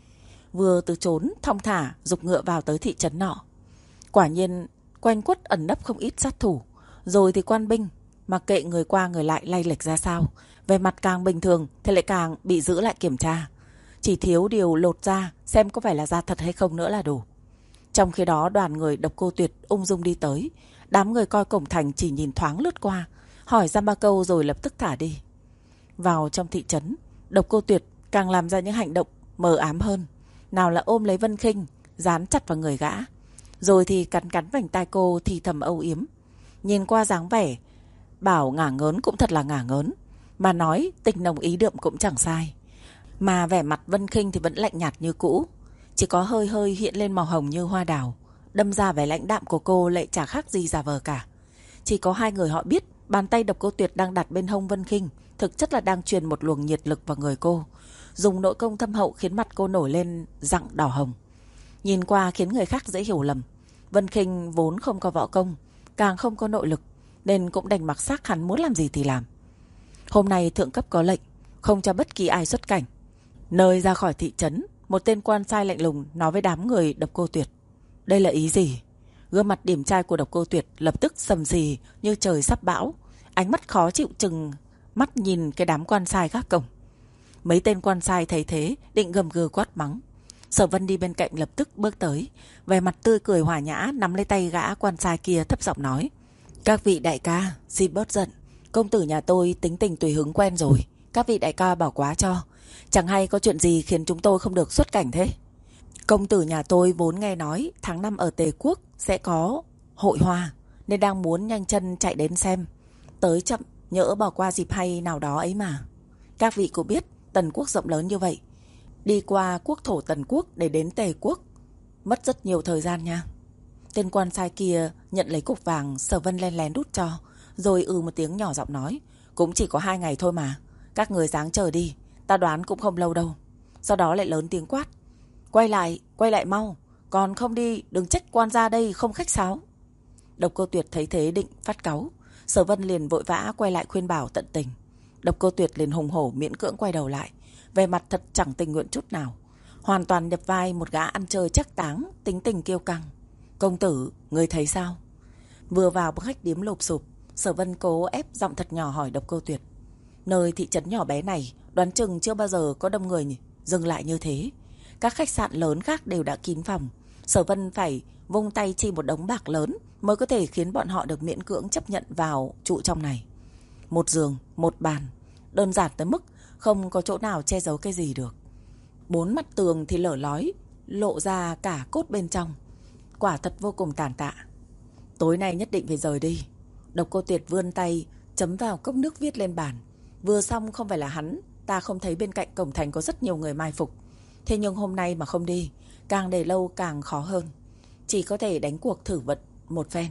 Vừa từ trốn thong thả giục ngựa vào tới thị trấn nọ. Quả nhiên quanh quất ẩn nấp không ít sát thủ, rồi thì quan binh, mặc kệ người qua người lại lay lệch ra sao, về mặt càng bình thường thì lại càng bị giữ lại kiểm tra. Chỉ thiếu điều lột ra xem có phải là da thật hay không nữa là đủ. Trong khi đó đoàn người Độc Cô Tuyệt ung dung đi tới. Đám người coi cổng thành chỉ nhìn thoáng lướt qua, hỏi ra ba câu rồi lập tức thả đi. Vào trong thị trấn, Độc Cô Tuyệt càng làm ra những hành động mờ ám hơn. Nào là ôm lấy Vân Khinh, dán chặt vào người gã, rồi thì cắn cắn vành tai cô thì thầm âu yếm. Nhìn qua dáng vẻ, bảo ngả ngớn cũng thật là ngả ngớn, mà nói tình nồng ý đượm cũng chẳng sai. Mà vẻ mặt Vân Khinh thì vẫn lạnh nhạt như cũ, chỉ có hơi hơi hiện lên màu hồng như hoa đào. Đâm ra vẻ lãnh đạm của cô lại chả khác gì giả vờ cả. Chỉ có hai người họ biết bàn tay Độc Cô Tuyệt đang đặt bên hông Vân Khinh thực chất là đang truyền một luồng nhiệt lực vào người cô, dùng nội công thâm hậu khiến mặt cô nổi lên rặng đỏ hồng. Nhìn qua khiến người khác dễ hiểu lầm. Vân Khinh vốn không có võ công, càng không có nội lực, nên cũng đành mặc xác hắn muốn làm gì thì làm. Hôm nay thượng cấp có lệnh không cho bất kỳ ai xuất cảnh. Nơi ra khỏi thị trấn, một tên quan sai lạnh lùng nói với đám người Độc Cô Tuyệt. Đây là ý gì? Gương mặt điềm trai của Độc Cô Tuyệt lập tức sầm sì như trời sắp bão, ánh mắt khó chịu chừng mắt nhìn cái đám quan sai gác cổng. Mấy tên quan sai thấy thế định gầm gừ quát mắng. Sở Vân đi bên cạnh lập tức bước tới, vẻ mặt tươi cười hòa nhã nắm lấy tay gã quan sai kia thấp giọng nói. Các vị đại ca, xin bớt giận, công tử nhà tôi tính tình tùy hứng quen rồi, các vị đại ca bảo quá cho. Chẳng hay có chuyện gì khiến chúng tôi không được xuất cảnh thế? Công tử nhà tôi vốn nghe nói tháng năm ở Tề Quốc sẽ có hội hoa, nên đang muốn nhanh chân chạy đến xem. Tới chậm nhỡ bỏ qua dịp hay nào đó ấy mà. Các vị cũng biết Tần Quốc rộng lớn như vậy, đi qua quốc thổ Tần Quốc để đến Tề Quốc mất rất nhiều thời gian nha. Tên quan sai kia nhận lấy cục vàng Sở Vân len lén đút cho, rồi ừ một tiếng nhỏ giọng nói. Cũng chỉ có hai ngày thôi mà, các người ráng chờ đi, ta đoán cũng không lâu đâu. Sau đó lại lớn tiếng quát. Quay lại, quay lại mau, còn không đi đừng trách quan gia đây không khách sáo. Độc Cô Tuyệt thấy thế định phát cáu, Sở Vân liền vội vã quay lại khuyên bảo tận tình. Độc Cô Tuyệt liền hùng hổ miễn cưỡng quay đầu lại, về mặt thật chẳng tình nguyện chút nào, hoàn toàn nhập vai một gã ăn chơi chắc táng, tính tình kiêu căng. Công tử, người thấy sao? Vừa vào bức khách điếm lụp sụp, Sở Vân cố ép giọng thật nhỏ hỏi Độc Cô Tuyệt. Nơi thị trấn nhỏ bé này đoán chừng chưa bao giờ có đông người dừng lại như thế. Các khách sạn lớn khác đều đã kín phòng. Sở Vân phải vung tay chi một đống bạc lớn mới có thể khiến bọn họ được miễn cưỡng chấp nhận vào trụ trong này. Một giường, một bàn, đơn giản tới mức không có chỗ nào che giấu cái gì được. Bốn mặt tường thì lở lói, lộ ra cả cốt bên trong. Quả thật vô cùng tàn tạ. Tối nay nhất định phải rời đi. Độc Cô Tuyệt vươn tay chấm vào cốc nước viết lên bàn. Vừa xong không phải là hắn, ta không thấy bên cạnh cổng thành có rất nhiều người mai phục. Thế nhưng hôm nay mà không đi, càng để lâu càng khó hơn. Chỉ có thể đánh cuộc thử vận một phen.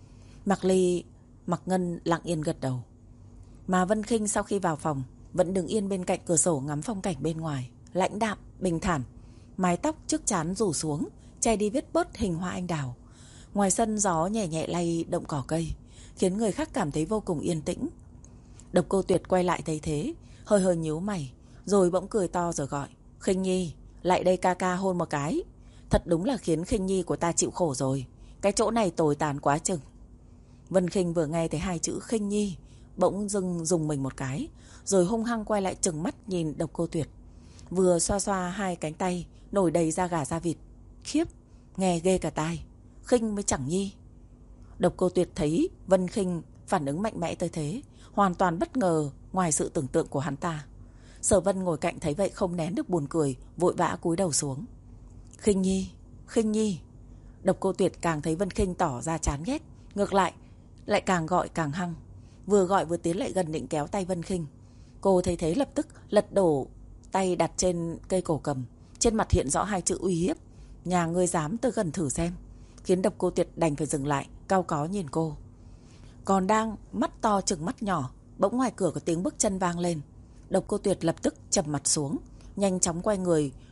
Mạc Ly, Mạc Ngân lặng yên gật đầu. Mà Vân Khinh sau khi vào phòng vẫn đứng yên bên cạnh cửa sổ ngắm phong cảnh bên ngoài, lãnh đạm, bình thản. Mái tóc trước trán rủ xuống, che đi vết bớt hình hoa anh đào. Ngoài sân gió nhẹ nhẹ lay động cỏ cây, khiến người khác cảm thấy vô cùng yên tĩnh. Độc Cô Tuyệt quay lại thấy thế, hơi hơi nhíu mày, rồi bỗng cười to rồi gọi. Khinh Nhi, lại đây ca ca hôn một cái. Thật đúng là khiến Khinh Nhi của ta chịu khổ rồi. Cái chỗ này tồi tàn quá chừng. Vân Khinh vừa nghe thấy hai chữ Khinh Nhi, bỗng dưng dùng mình một cái, rồi hung hăng quay lại trừng mắt nhìn Độc Cô Tuyệt. Vừa xoa xoa hai cánh tay nổi đầy da gà da vịt. Khiếp, nghe ghê cả tai. Khinh mới chẳng nhi. Độc Cô Tuyệt thấy Vân Khinh phản ứng mạnh mẽ tới thế, hoàn toàn bất ngờ ngoài sự tưởng tượng của hắn ta. Sở Vân ngồi cạnh thấy vậy không nén được buồn cười, vội vã cúi đầu xuống. Khinh Nhi, Khinh Nhi. Độc Cô Tuyệt càng thấy Vân Khinh tỏ ra chán ghét, ngược lại lại càng gọi càng hăng. Vừa gọi vừa tiến lại gần định kéo tay Vân Khinh. Cô thấy thế lập tức lật đổ tay đặt trên cây cổ cầm, trên mặt hiện rõ hai chữ uy hiếp. Nhà ngươi dám tới gần thử xem, khiến Độc Cô Tuyệt đành phải dừng lại, cau có nhìn cô. Còn đang mắt to trừng mắt nhỏ, bỗng ngoài cửa có tiếng bước chân vang lên. Độc Cô Tuyệt lập tức trầm mặt xuống, nhanh chóng quay người,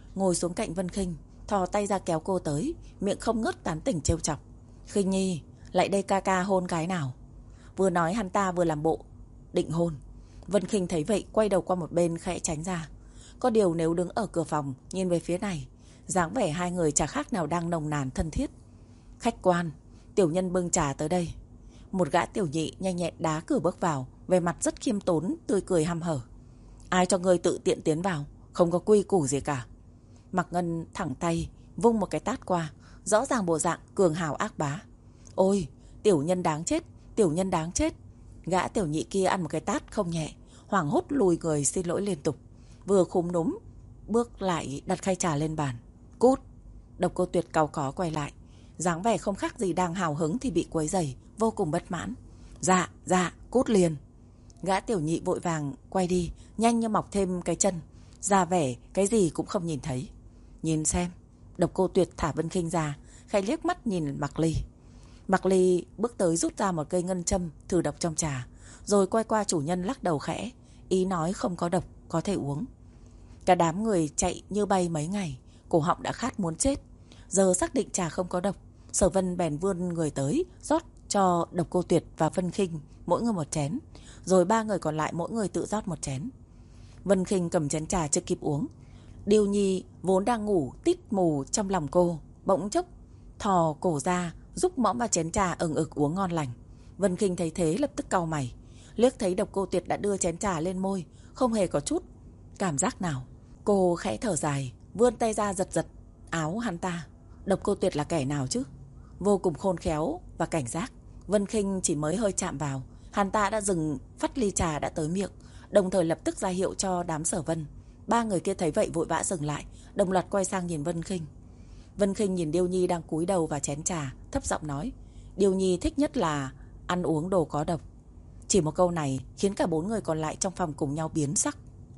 ngồi xuống cạnh Vân Khinh, thò tay ra kéo cô tới, miệng không ngớt tán tỉnh trêu chọc. Khinh Nhi, lại đây ca ca hôn cái nào. Vừa nói hắn ta vừa làm bộ định hôn. Vân Khinh thấy vậy quay đầu qua một bên khẽ tránh ra. Có điều nếu đứng ở cửa phòng nhìn về phía này, dáng vẻ hai người chả khác nào đang nồng nàn thân thiết. Khách quan, tiểu nhân bưng trà tới đây. Một gã tiểu nhị nhanh nhẹn đá cửa bước vào, về mặt rất khiêm tốn, tươi cười hăm hở. Ai cho ngươi tự tiện tiến vào, không có quy củ gì cả. Mạc Ngân thẳng tay vung một cái tát qua, rõ ràng bộ dạng cường hào ác bá. Ôi, tiểu nhân đáng chết, tiểu nhân đáng chết. Gã tiểu nhị kia ăn một cái tát không nhẹ, hoảng hốt lùi người xin lỗi liên tục. Vừa khúm núm bước lại đặt khay trà lên bàn. Cút. Độc Cô Tuyệt cau có quay lại, dáng vẻ không khác gì đang hào hứng thì bị quấy rầy, vô cùng bất mãn. Dạ, dạ, cút liền. Gã tiểu nhị vội vàng quay đi, nhanh như mọc thêm cái chân, ra vẻ cái gì cũng không nhìn thấy. Nhìn xem. Độc Cô Tuyệt thả Vân Khinh ra, khẽ liếc mắt nhìn Mạc Ly. Mạc Ly bước tới rút ra một cây ngân châm thử độc trong trà, rồi quay qua chủ nhân lắc đầu khẽ, ý nói không có độc, có thể uống. Cả đám người chạy như bay mấy ngày, cổ họng đã khát muốn chết. Giờ xác định trà không có độc, Sở Vân bèn vươn người tới rót cho Độc Cô Tuyệt và Vân Khinh mỗi người một chén, rồi ba người còn lại mỗi người tự rót một chén. Vân Khinh cầm chén trà chưa kịp uống, Điêu Nhi vốn đang ngủ tít mù trong lòng cô, bỗng chốc thò cổ ra giúp mõm vào chén trà ừng ực uống ngon lành. Vân Khinh thấy thế lập tức cau mày, liếc thấy Độc Cô Tuyệt đã đưa chén trà lên môi, không hề có chút cảm giác nào. Cô khẽ thở dài, vươn tay ra giật giật áo hắn ta. Độc Cô Tuyệt là kẻ nào chứ? Vô cùng khôn khéo và cảnh giác. Vân Khinh chỉ mới hơi chạm vào, hắn ta đã dừng phắt ly trà đã tới miệng, đồng thời lập tức ra hiệu cho đám Sở Vân. Ba người kia thấy vậy vội vã dừng lại, đồng loạt quay sang nhìn Vân Khinh. Vân Khinh nhìn Điêu Nhi đang cúi đầu vào chén trà, thấp giọng nói: Điêu Nhi thích nhất là ăn uống đồ có độc. Chỉ một câu này khiến cả bốn người còn lại trong phòng cùng nhau biến sắc.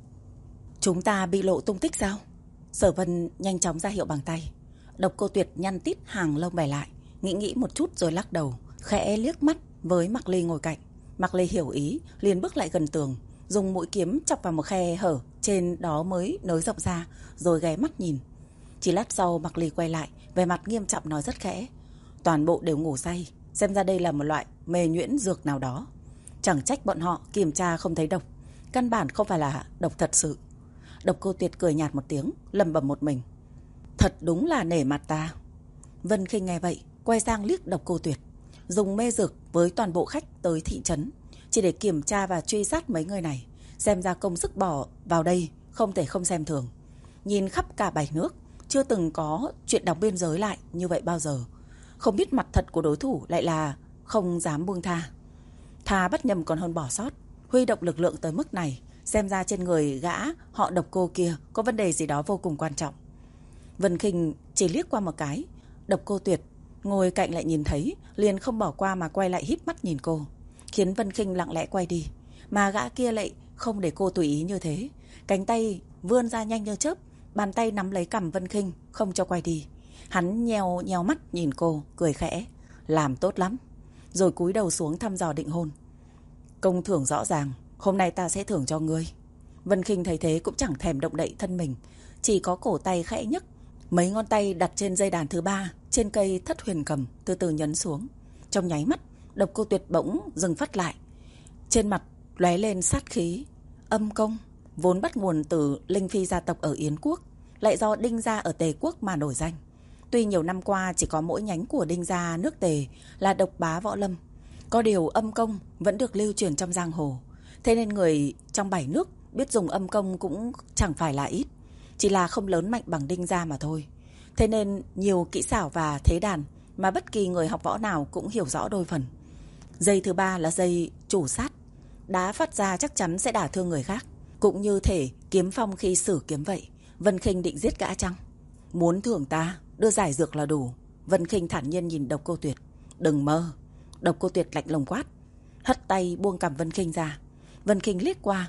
Chúng ta bị lộ tung tích sao? Sở Vân nhanh chóng ra hiệu bằng tay. Độc Cô Tuyệt nhăn tít hàng lông mày lại, nghĩ nghĩ một chút rồi lắc đầu, khẽ liếc mắt với Mạc Ly ngồi cạnh. Mạc Ly hiểu ý, liền bước lại gần tường, dùng mũi kiếm chọc vào một khe hở trên đó mới nới rộng ra, rồi ghé mắt nhìn. Chỉ lát sau Mạc Ly quay lại, vẻ mặt nghiêm trọng nói rất khẽ: toàn bộ đều ngủ say, xem ra đây là một loại mê nhuyễn dược nào đó. Chẳng trách bọn họ kiểm tra không thấy độc, căn bản không phải là độc thật sự. Độc Cô Tuyệt cười nhạt một tiếng, lẩm bẩm một mình: thật đúng là nể mặt ta. Vân Khinh nghe vậy quay sang liếc Độc Cô Tuyệt, dùng mê dược với toàn bộ khách tới thị trấn chỉ để kiểm tra và truy sát mấy người này, xem ra công sức bỏ vào đây không thể không xem thường. Nhìn khắp cả bảy nước, chưa từng có chuyện đóng biên giới lại như vậy bao giờ. Không biết mặt thật của đối thủ lại là không dám buông tha. Thà bất nhầm còn hơn bỏ sót. Huy động lực lượng tới mức này, xem ra trên người gã họ Độc Cô kia có vấn đề gì đó vô cùng quan trọng. Vân Khinh chỉ liếc qua một cái, Độc Cô Tuyệt ngồi cạnh lại nhìn thấy, liền không bỏ qua mà quay lại híp mắt nhìn cô, khiến Vân Khinh lặng lẽ quay đi. Mà gã kia lại không để cô tùy ý như thế, cánh tay vươn ra nhanh như chớp, bàn tay nắm lấy cằm Vân Khinh không cho quay đi. Hắn nheo nheo mắt nhìn cô, cười khẽ: làm tốt lắm. Rồi cúi đầu xuống thăm dò định hôn. Công thưởng rõ ràng, hôm nay ta sẽ thưởng cho ngươi. Vân Khinh thấy thế cũng chẳng thèm động đậy thân mình, chỉ có cổ tay khẽ nhấc, mấy ngón tay đặt trên dây đàn thứ ba trên cây Thất Huyền Cầm từ từ nhấn xuống. Trong nháy mắt, Độc Cô Tuyệt bỗng dừng phắt lại, trên mặt lóe lên sát khí. Âm công vốn bắt nguồn từ Linh Phi gia tộc ở Yến Quốc, lại do Đinh gia ở Tề Quốc mà nổi danh. Tuy nhiều năm qua chỉ có mỗi nhánh của Đinh gia nước Tề là độc bá võ lâm, có điều âm công vẫn được lưu truyền trong giang hồ. Thế nên người trong bảy nước biết dùng âm công cũng chẳng phải là ít, chỉ là không lớn mạnh bằng Đinh gia mà thôi. Thế nên nhiều kỹ xảo và thế đàn mà bất kỳ người học võ nào cũng hiểu rõ đôi phần. Dây thứ ba là dây chủ sát, đá phát ra chắc chắn sẽ đả thương người khác, cũng như thể kiếm phong khi sử kiếm vậy. Vân Khinh định giết gã chăng? Muốn thưởng ta, đưa giải dược là đủ. Vân Khinh thản nhiên nhìn Độc Cô Tuyệt. Đừng mơ. Độc Cô Tuyệt lạnh lùng quát, hất tay buông cằm Vân Khinh ra. Vân Khinh liếc qua,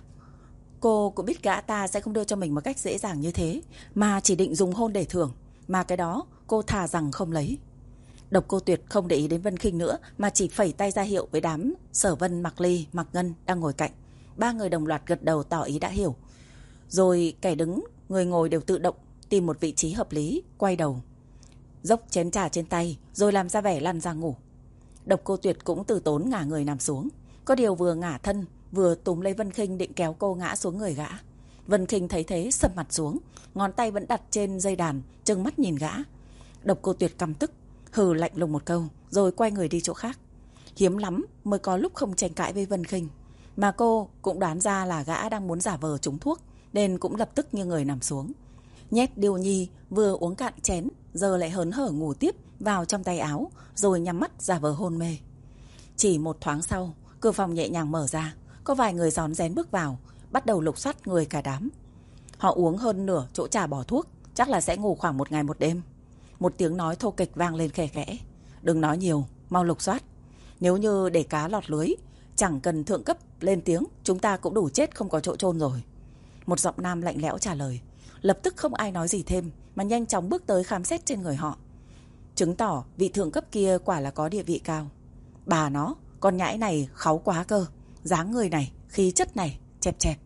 cô cũng biết gã ta sẽ không đưa cho mình một cách dễ dàng như thế, mà chỉ định dùng hôn để thưởng, mà cái đó cô thà rằng không lấy. Độc Cô Tuyệt không để ý đến Vân Khinh nữa, mà chỉ phẩy tay ra hiệu với đám Sở Vân, Mạc Ly, Mạc Ngân đang ngồi cạnh. Ba người đồng loạt gật đầu tỏ ý đã hiểu. Rồi kẻ đứng, người ngồi đều tự động tìm một vị trí hợp lý, quay đầu, dốc chén trà trên tay, rồi làm ra vẻ lăn ra ngủ. Độc Cô Tuyệt cũng từ tốn ngả người nằm xuống. Có điều vừa ngả thân, vừa túm lấy Vân Khinh định kéo cô ngã xuống người gã. Vân Khinh thấy thế sầm mặt xuống, ngón tay vẫn đặt trên dây đàn, trừng mắt nhìn gã. Độc Cô Tuyệt căm tức, hừ lạnh lùng một câu, rồi quay người đi chỗ khác. Hiếm lắm mới có lúc không tranh cãi với Vân Khinh, mà cô cũng đoán ra là gã đang muốn giả vờ trúng thuốc, nên cũng lập tức như người nằm xuống. Nhét Điêu Nhi vừa uống cạn chén, giờ lại hớn hở ngủ tiếp vào trong tay áo, rồi nhắm mắt giả vờ hôn mê. Chỉ một thoáng sau, cửa phòng nhẹ nhàng mở ra, có vài người rón rén bước vào, bắt đầu lục soát người cả đám. Họ uống hơn nửa chỗ trà bỏ thuốc, chắc là sẽ ngủ khoảng một ngày một đêm. Một tiếng nói thô kệch vang lên khẽ khẽ. Đừng nói nhiều, mau lục soát. Nếu như để cá lọt lưới, chẳng cần thượng cấp lên tiếng, chúng ta cũng đủ chết không có chỗ chôn rồi. Một giọng nam lạnh lẽo trả lời. Lập tức không ai nói gì thêm, mà nhanh chóng bước tới khám xét trên người họ, chứng tỏ vị thượng cấp kia quả là có địa vị cao. Bà nó, con nhãi này kháu quá cơ, dáng người này, khí chất này, chẹp chẹp.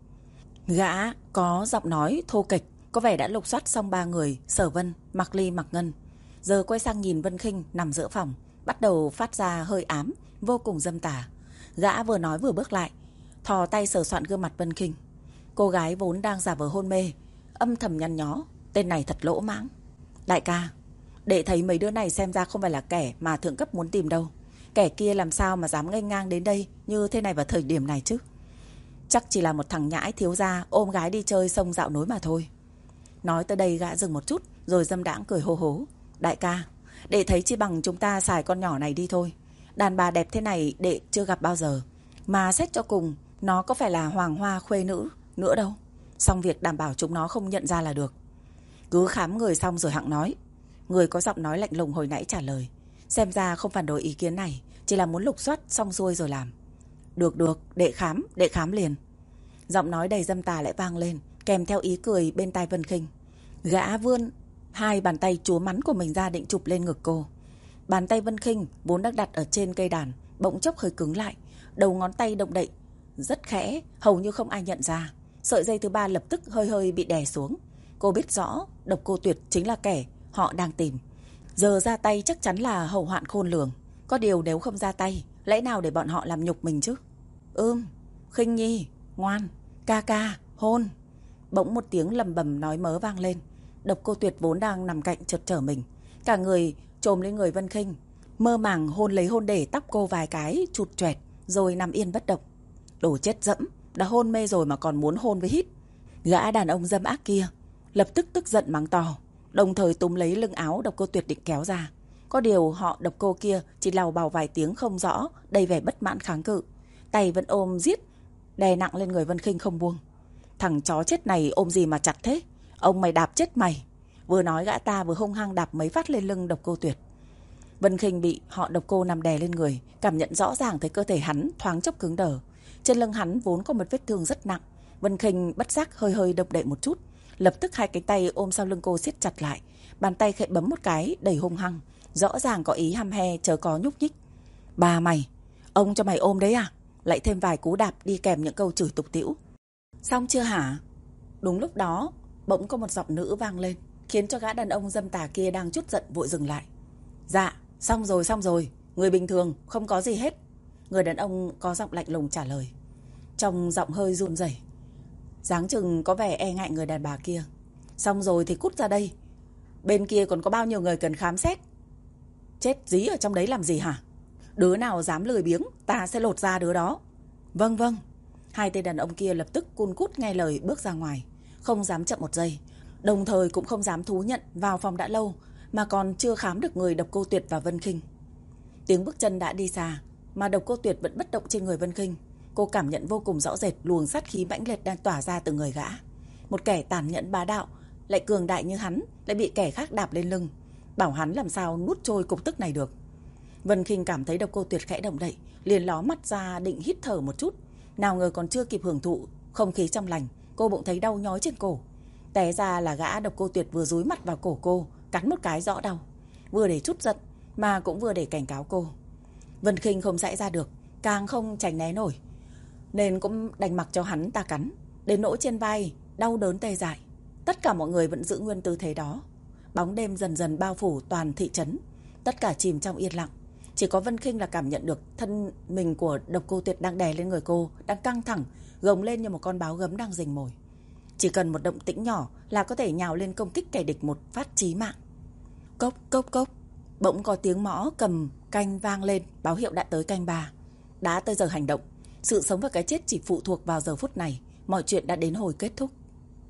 Gã có giọng nói thô kệch, có vẻ đã lục soát xong ba người, Sở Vân, Mạc Ly, Mạc Ngân. Giờ quay sang nhìn Vân Khinh nằm giữa phòng, bắt đầu phát ra hơi ám, vô cùng dâm tà. Gã vừa nói vừa bước lại, thò tay sờ soạn gương mặt Vân Khinh. Cô gái vốn đang giả vờ hôn mê, âm thầm nhăn nhó, tên này thật lỗ mãng. Đại ca, đệ thấy mấy đứa này xem ra không phải là kẻ mà thượng cấp muốn tìm đâu. Kẻ kia làm sao mà dám nghênh ngang đến đây như thế này vào thời điểm này chứ? Chắc chỉ là một thằng nhãi thiếu gia ôm gái đi chơi sông dạo núi mà thôi. Nói tới đây gã dừng một chút, rồi dâm đãng cười hô hố. Đại ca, đệ thấy chi bằng chúng ta xài con nhỏ này đi thôi. Đàn bà đẹp thế này đệ chưa gặp bao giờ, mà xét cho cùng nó có phải là hoàng hoa khuê nữ nữa đâu. Xong việc đảm bảo chúng nó không nhận ra là được. Cứ khám người xong rồi hẵng nói. Người có giọng nói lạnh lùng hồi nãy trả lời. Xem ra không phản đối ý kiến này, chỉ là muốn lục soát xong xuôi rồi làm. Được được, đệ khám, đệ khám liền. Giọng nói đầy dâm tà lại vang lên, kèm theo ý cười bên tai Vân Khinh. Gã vươn hai bàn tay chúa mắn của mình ra định chụp lên ngực cô. Bàn tay Vân Khinh vốn đang đặt ở trên cây đàn, bỗng chốc hơi cứng lại, đầu ngón tay động đậy rất khẽ, hầu như không ai nhận ra. Sợi dây thứ ba lập tức hơi hơi bị đè xuống. Cô biết rõ Độc Cô Tuyệt chính là kẻ họ đang tìm. Giờ ra tay chắc chắn là hậu hoạn khôn lường. Có điều nếu không ra tay, lẽ nào để bọn họ làm nhục mình chứ? Ưm, Khinh Nhi, ngoan, ca ca, hôn. Bỗng một tiếng lầm bầm nói mớ vang lên. Độc Cô Tuyệt vốn đang nằm cạnh chợt trở mình, cả người chồm lên người Vân Khinh, mơ màng hôn lấy hôn để tóc cô vài cái chụt choẹt, rồi nằm yên bất động. Đồ chết dẫm, đã hôn mê rồi mà còn muốn hôn với hít. Gã đàn ông dâm ác kia lập tức tức giận mắng to, đồng thời túm lấy lưng áo Độc Cô Tuyệt định kéo ra. Có điều họ Độc Cô kia chỉ lào bào vài tiếng không rõ, đầy vẻ bất mãn kháng cự, tay vẫn ôm giết đè nặng lên người Vân Khinh không buông. Thằng chó chết này ôm gì mà chặt thế? Ông mày đạp chết mày. Vừa nói gã ta vừa hung hăng đạp mấy phát lên lưng Độc Cô Tuyệt. Vân Khinh bị họ Độc Cô nằm đè lên người, cảm nhận rõ ràng thấy cơ thể hắn thoáng chốc cứng đờ. Trên lưng hắn vốn có một vết thương rất nặng. Vân Khinh bất giác hơi hơi động đậy một chút, lập tức hai cái tay ôm sau lưng cô siết chặt lại, bàn tay khẽ bấm một cái đầy hung hăng, rõ ràng có ý hăm he chớ có nhúc nhích. Bà mày, ông cho mày ôm đấy à? Lại thêm vài cú đạp đi kèm những câu chửi tục tĩu. Xong chưa hả? Đúng lúc đó bỗng có một giọng nữ vang lên, khiến cho gã đàn ông dâm tà kia đang chút giận vội dừng lại. Dạ, xong rồi xong rồi, người bình thường không có gì hết. Người đàn ông có giọng lạnh lùng trả lời, trong giọng hơi run rẩy, dáng chừng có vẻ e ngại người đàn bà kia. Xong rồi thì cút ra đây, bên kia còn có bao nhiêu người cần khám xét. Chết dí ở trong đấy làm gì hả? Đứa nào dám lười biếng, ta sẽ lột ra đứa đó. Vâng vâng. Hai tên đàn ông kia lập tức cun cút nghe lời bước ra ngoài, không dám chậm một giây, đồng thời cũng không dám thú nhận vào phòng đã lâu mà còn chưa khám được người Độc Cô Tuyệt và Vân Khinh. Tiếng bước chân đã đi xa, mà Độc Cô Tuyệt vẫn bất động trên người Vân Khinh. Cô cảm nhận vô cùng rõ rệt luồng sát khí mãnh liệt đang tỏa ra từ người gã. Một kẻ tàn nhẫn bá đạo, lại cường đại như hắn, lại bị kẻ khác đạp lên lưng, bảo hắn làm sao nuốt trôi cục tức này được. Vân Khinh cảm thấy Độc Cô Tuyệt khẽ động đậy, liền ló mắt ra định hít thở một chút. Nào ngờ còn chưa kịp hưởng thụ không khí trong lành, cô bỗng thấy đau nhói trên cổ. Té ra là gã Độc Cô Tuyệt vừa dúi mặt vào cổ cô, cắn một cái rõ đau, vừa để trút giận mà cũng vừa để cảnh cáo cô. Vân Khinh không dãy ra được, càng không tránh né nổi, nên cũng đành mặc cho hắn ta cắn, đến nỗi trên vai đau đớn tê dại. Tất cả mọi người vẫn giữ nguyên tư thế đó. Bóng đêm dần dần bao phủ toàn thị trấn. Tất cả chìm trong yên lặng. Chỉ có Vân Khinh là cảm nhận được thân mình của Độc Cô Tuyệt đang đè lên người cô, đang căng thẳng, gồng lên như một con báo gấm đang rình mồi. Chỉ cần một động tĩnh nhỏ là có thể nhào lên công kích kẻ địch một phát chí mạng. Cốc cốc cốc, bỗng có tiếng mõ cầm canh vang lên, báo hiệu đã tới canh ba. Đã tới giờ hành động. Sự sống và cái chết chỉ phụ thuộc vào giờ phút này. Mọi chuyện đã đến hồi kết thúc.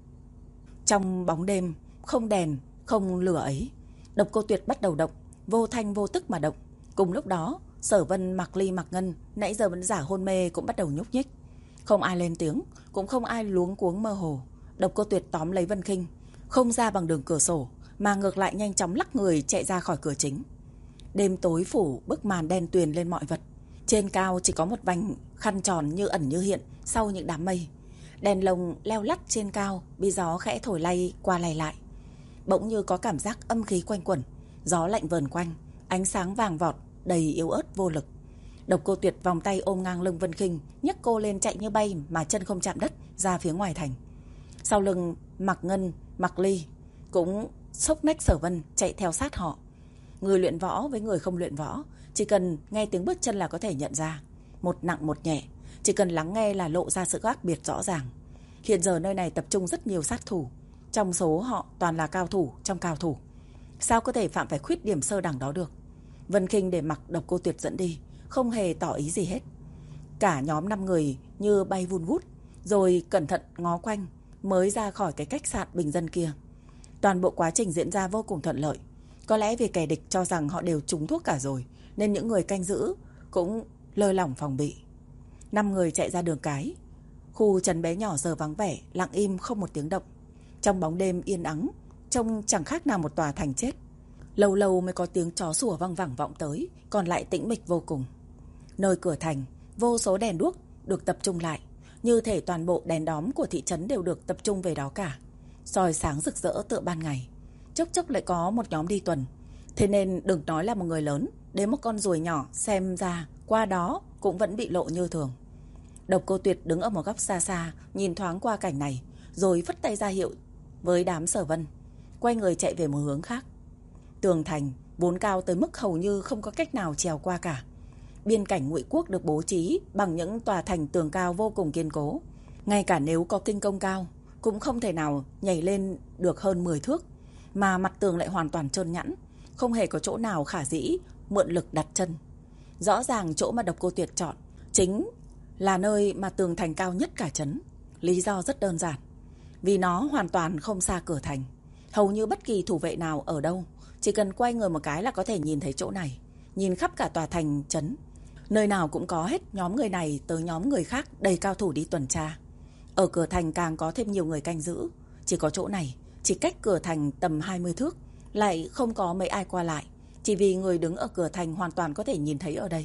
Trong bóng đêm, không đèn, không lửa ấy, Độc Cô Tuyệt bắt đầu động, vô thanh vô tức mà động. Cùng lúc đó, Sở Vân, Mạc Ly, Mạc Ngân nãy giờ vẫn giả hôn mê cũng bắt đầu nhúc nhích. Không ai lên tiếng, cũng không ai luống cuống mơ hồ. Độc Cô Tuyệt tóm lấy Vân Khinh, không ra bằng đường cửa sổ, mà ngược lại nhanh chóng lắc người chạy ra khỏi cửa chính. Đêm tối phủ bức màn đen tuyền lên mọi vật. Trên cao chỉ có một vành khăn tròn như ẩn như hiện sau những đám mây. Đèn lồng leo lắt trên cao, bị gió khẽ thổi lay qua lay lại. Bỗng như có cảm giác âm khí quanh quẩn, gió lạnh vờn quanh, ánh sáng vàng vọt, đầy yếu ớt vô lực. Độc Cô Tuyệt vòng tay ôm ngang lưng Vân Khinh, nhấc cô lên chạy như bay mà chân không chạm đất ra phía ngoài thành. Sau lưng Mạc Ngân, Mạc Ly cũng xốc nách Sở Vân chạy theo sát họ. Người luyện võ với người không luyện võ, chỉ cần nghe tiếng bước chân là có thể nhận ra. Một nặng một nhẹ, chỉ cần lắng nghe là lộ ra sự khác biệt rõ ràng. Hiện giờ nơi này tập trung rất nhiều sát thủ, trong số họ toàn là cao thủ trong cao thủ. Sao có thể phạm phải khuyết điểm sơ đẳng đó được? Vân Khinh để mặc Độc Cô Tuyệt dẫn đi, không hề tỏ ý gì hết. Cả nhóm năm người như bay vun vút, rồi cẩn thận ngó quanh mới ra khỏi cái khách sạn bình dân kia. Toàn bộ quá trình diễn ra vô cùng thuận lợi. Có lẽ vì kẻ địch cho rằng họ đều trúng thuốc cả rồi, nên những người canh giữ cũng lơi lỏng phòng bị. Năm người chạy ra đường cái. Khu trấn bé nhỏ giờ vắng vẻ, lặng im không một tiếng động. Trong bóng đêm yên ắng, trông chẳng khác nào một tòa thành chết. Lâu lâu mới có tiếng chó sủa văng vẳng vọng tới, còn lại tĩnh mịch vô cùng. Nơi cửa thành, vô số đèn đuốc được tập trung lại, như thể toàn bộ đèn đóm của thị trấn đều được tập trung về đó cả, soi sáng rực rỡ tựa ban ngày. Chốc chốc lại có một nhóm đi tuần. Thế nên đừng nói là một người lớn, đến một con ruồi nhỏ xem ra qua đó cũng vẫn bị lộ như thường. Độc Cô Tuyệt đứng ở một góc xa xa, nhìn thoáng qua cảnh này, rồi phất tay ra hiệu với đám Sở Vân, quay người chạy về một hướng khác. Tường thành vốn cao tới mức hầu như không có cách nào trèo qua cả. Biên cảnh Ngụy Quốc được bố trí bằng những tòa thành tường cao vô cùng kiên cố. Ngay cả nếu có kinh công cao, cũng không thể nào nhảy lên được hơn mười thước, mà mặt tường lại hoàn toàn trơn nhẵn, không hề có chỗ nào khả dĩ mượn lực đặt chân. Rõ ràng chỗ mà Độc Cô Tuyệt chọn chính là nơi mà tường thành cao nhất cả trấn. Lý do rất đơn giản, vì nó hoàn toàn không xa cửa thành. Hầu như bất kỳ thủ vệ nào ở đâu, chỉ cần quay người một cái là có thể nhìn thấy chỗ này, nhìn khắp cả tòa thành trấn. Nơi nào cũng có hết nhóm người này tới nhóm người khác, đầy cao thủ đi tuần tra. Ở cửa thành càng có thêm nhiều người canh giữ. Chỉ có chỗ này, chỉ cách cửa thành tầm hai mươi thước, lại không có mấy ai qua lại, chỉ vì người đứng ở cửa thành hoàn toàn có thể nhìn thấy ở đây.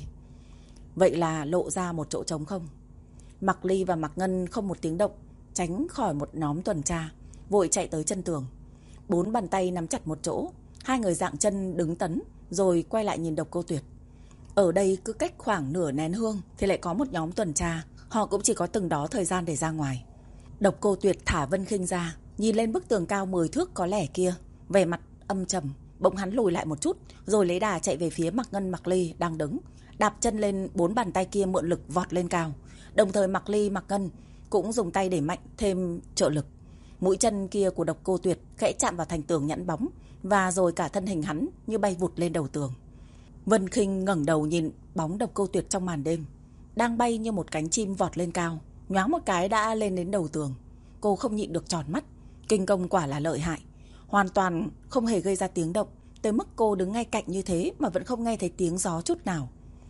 Vậy là lộ ra một chỗ trống không. Mạc Ly và Mạc Ngân không một tiếng động, tránh khỏi một nhóm tuần tra, vội chạy tới chân tường. Bốn bàn tay nắm chặt một chỗ, hai người dạng chân đứng tấn, rồi quay lại nhìn Độc Cô Tuyệt. Ở đây cứ cách khoảng nửa nén hương thì lại có một nhóm tuần tra, họ cũng chỉ có từng đó thời gian để ra ngoài. Độc Cô Tuyệt thả Vân Khinh ra, nhìn lên bức tường cao mười thước có lẻ kia, vẻ mặt âm trầm. Bỗng hắn lùi lại một chút, rồi lấy đà chạy về phía Mạc Ngân, Mạc Ly đang đứng, đạp chân lên bốn bàn tay kia mượn lực vọt lên cao. Đồng thời Mạc Ly, Mạc Ngân cũng dùng tay để mạnh thêm trợ lực. Mũi chân kia của Độc Cô Tuyệt khẽ chạm vào thành tường nhẵn bóng, và rồi cả thân hình hắn như bay vụt lên đầu tường. Vân Khinh ngẩng đầu nhìn bóng Độc Cô Tuyệt trong màn đêm, đang bay như một cánh chim vọt lên cao, nhoáng một cái đã lên đến đầu tường. Cô không nhịn được tròn mắt, kinh công quả là lợi hại, hoàn toàn không hề gây ra tiếng động, tới mức cô đứng ngay cạnh như thế mà vẫn không nghe thấy tiếng gió chút nào.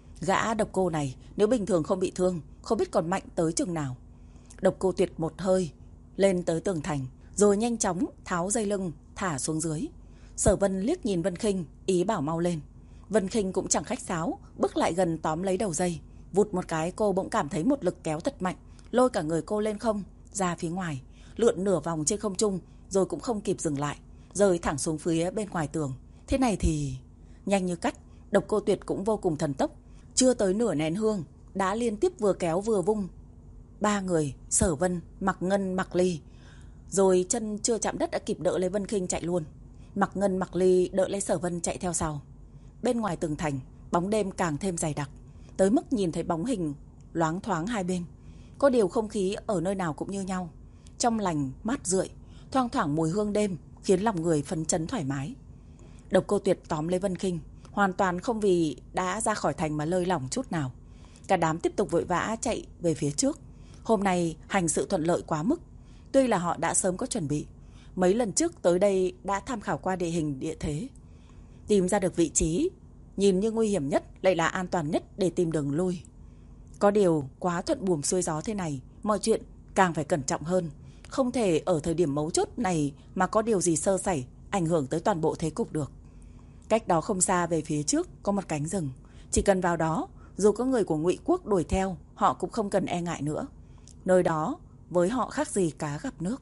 Gã Độc Cô này nếu bình thường không bị thương, không biết còn mạnh tới chừng nào. Độc Cô Tuyệt một hơi lên tới tường thành, rồi nhanh chóng tháo dây lưng thả xuống dưới. Sở Vân liếc nhìn Vân Khinh, ý bảo mau lên. Vân Khinh cũng chẳng khách sáo, bước lại gần tóm lấy đầu dây. Vụt một cái cô bỗng cảm thấy một lực kéo thật mạnh, lôi cả người cô lên không, ra phía ngoài, lượn nửa vòng trên không trung, rồi cũng không kịp dừng lại, rơi thẳng xuống phía bên ngoài tường. Thế này thì nhanh như cắt. Độc Cô Tuyệt cũng vô cùng thần tốc, chưa tới nửa nén hương đã liên tiếp vừa kéo vừa vung ba người Sở Vân, Mạc Ngân, Mạc Ly rồi chân chưa chạm đất đã kịp đỡ lấy Vân Khinh chạy luôn. Mặc Ngân Mặc Ly đỡ lấy Sở Vân chạy theo sau. Bên ngoài tường thành, bóng đêm càng thêm dày đặc, tới mức nhìn thấy bóng hình loáng thoáng hai bên. Có điều không khí ở nơi nào cũng như nhau, trong lành mát rượi, thoang thoảng mùi hương đêm khiến lòng người phấn chấn thoải mái. Độc Cô Tuyệt tóm lấy Vân Khinh, hoàn toàn không vì đã ra khỏi thành mà lơi lỏng chút nào. Cả đám tiếp tục vội vã chạy về phía trước. Hôm nay hành sự thuận lợi quá mức. Tuy là họ đã sớm có chuẩn bị, mấy lần trước tới đây đã tham khảo qua địa hình địa thế, tìm ra được vị trí nhìn như nguy hiểm nhất lại là an toàn nhất để tìm đường lui. Có điều quá thuận buồm xuôi gió thế này, mọi chuyện càng phải cẩn trọng hơn. Không thể ở thời điểm mấu chốt này mà có điều gì sơ sẩy ảnh hưởng tới toàn bộ thế cục được. Cách đó không xa về phía trước có một cánh rừng, chỉ cần vào đó, dù có người của Ngụy Quốc đuổi theo, họ cũng không cần e ngại nữa. Nơi đó với họ khác gì cá gặp nước.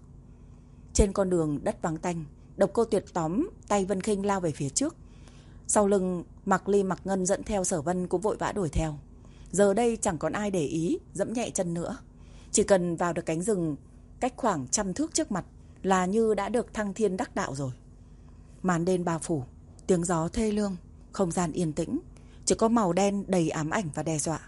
Trên con đường đất vắng tanh, Độc Cô Tuyệt tóm tay Vân Khinh lao về phía trước. Sau lưng, Mặc Ly Mặc Ngân dẫn theo Sở Vân cũng vội vã đuổi theo. Giờ đây chẳng còn ai để ý, dẫm nhẹ chân nữa. Chỉ cần vào được cánh rừng cách khoảng trăm thước trước mặt là như đã được thăng thiên đắc đạo rồi. Màn đêm bao phủ, tiếng gió thê lương, không gian yên tĩnh, chỉ có màu đen đầy ám ảnh và đe dọa.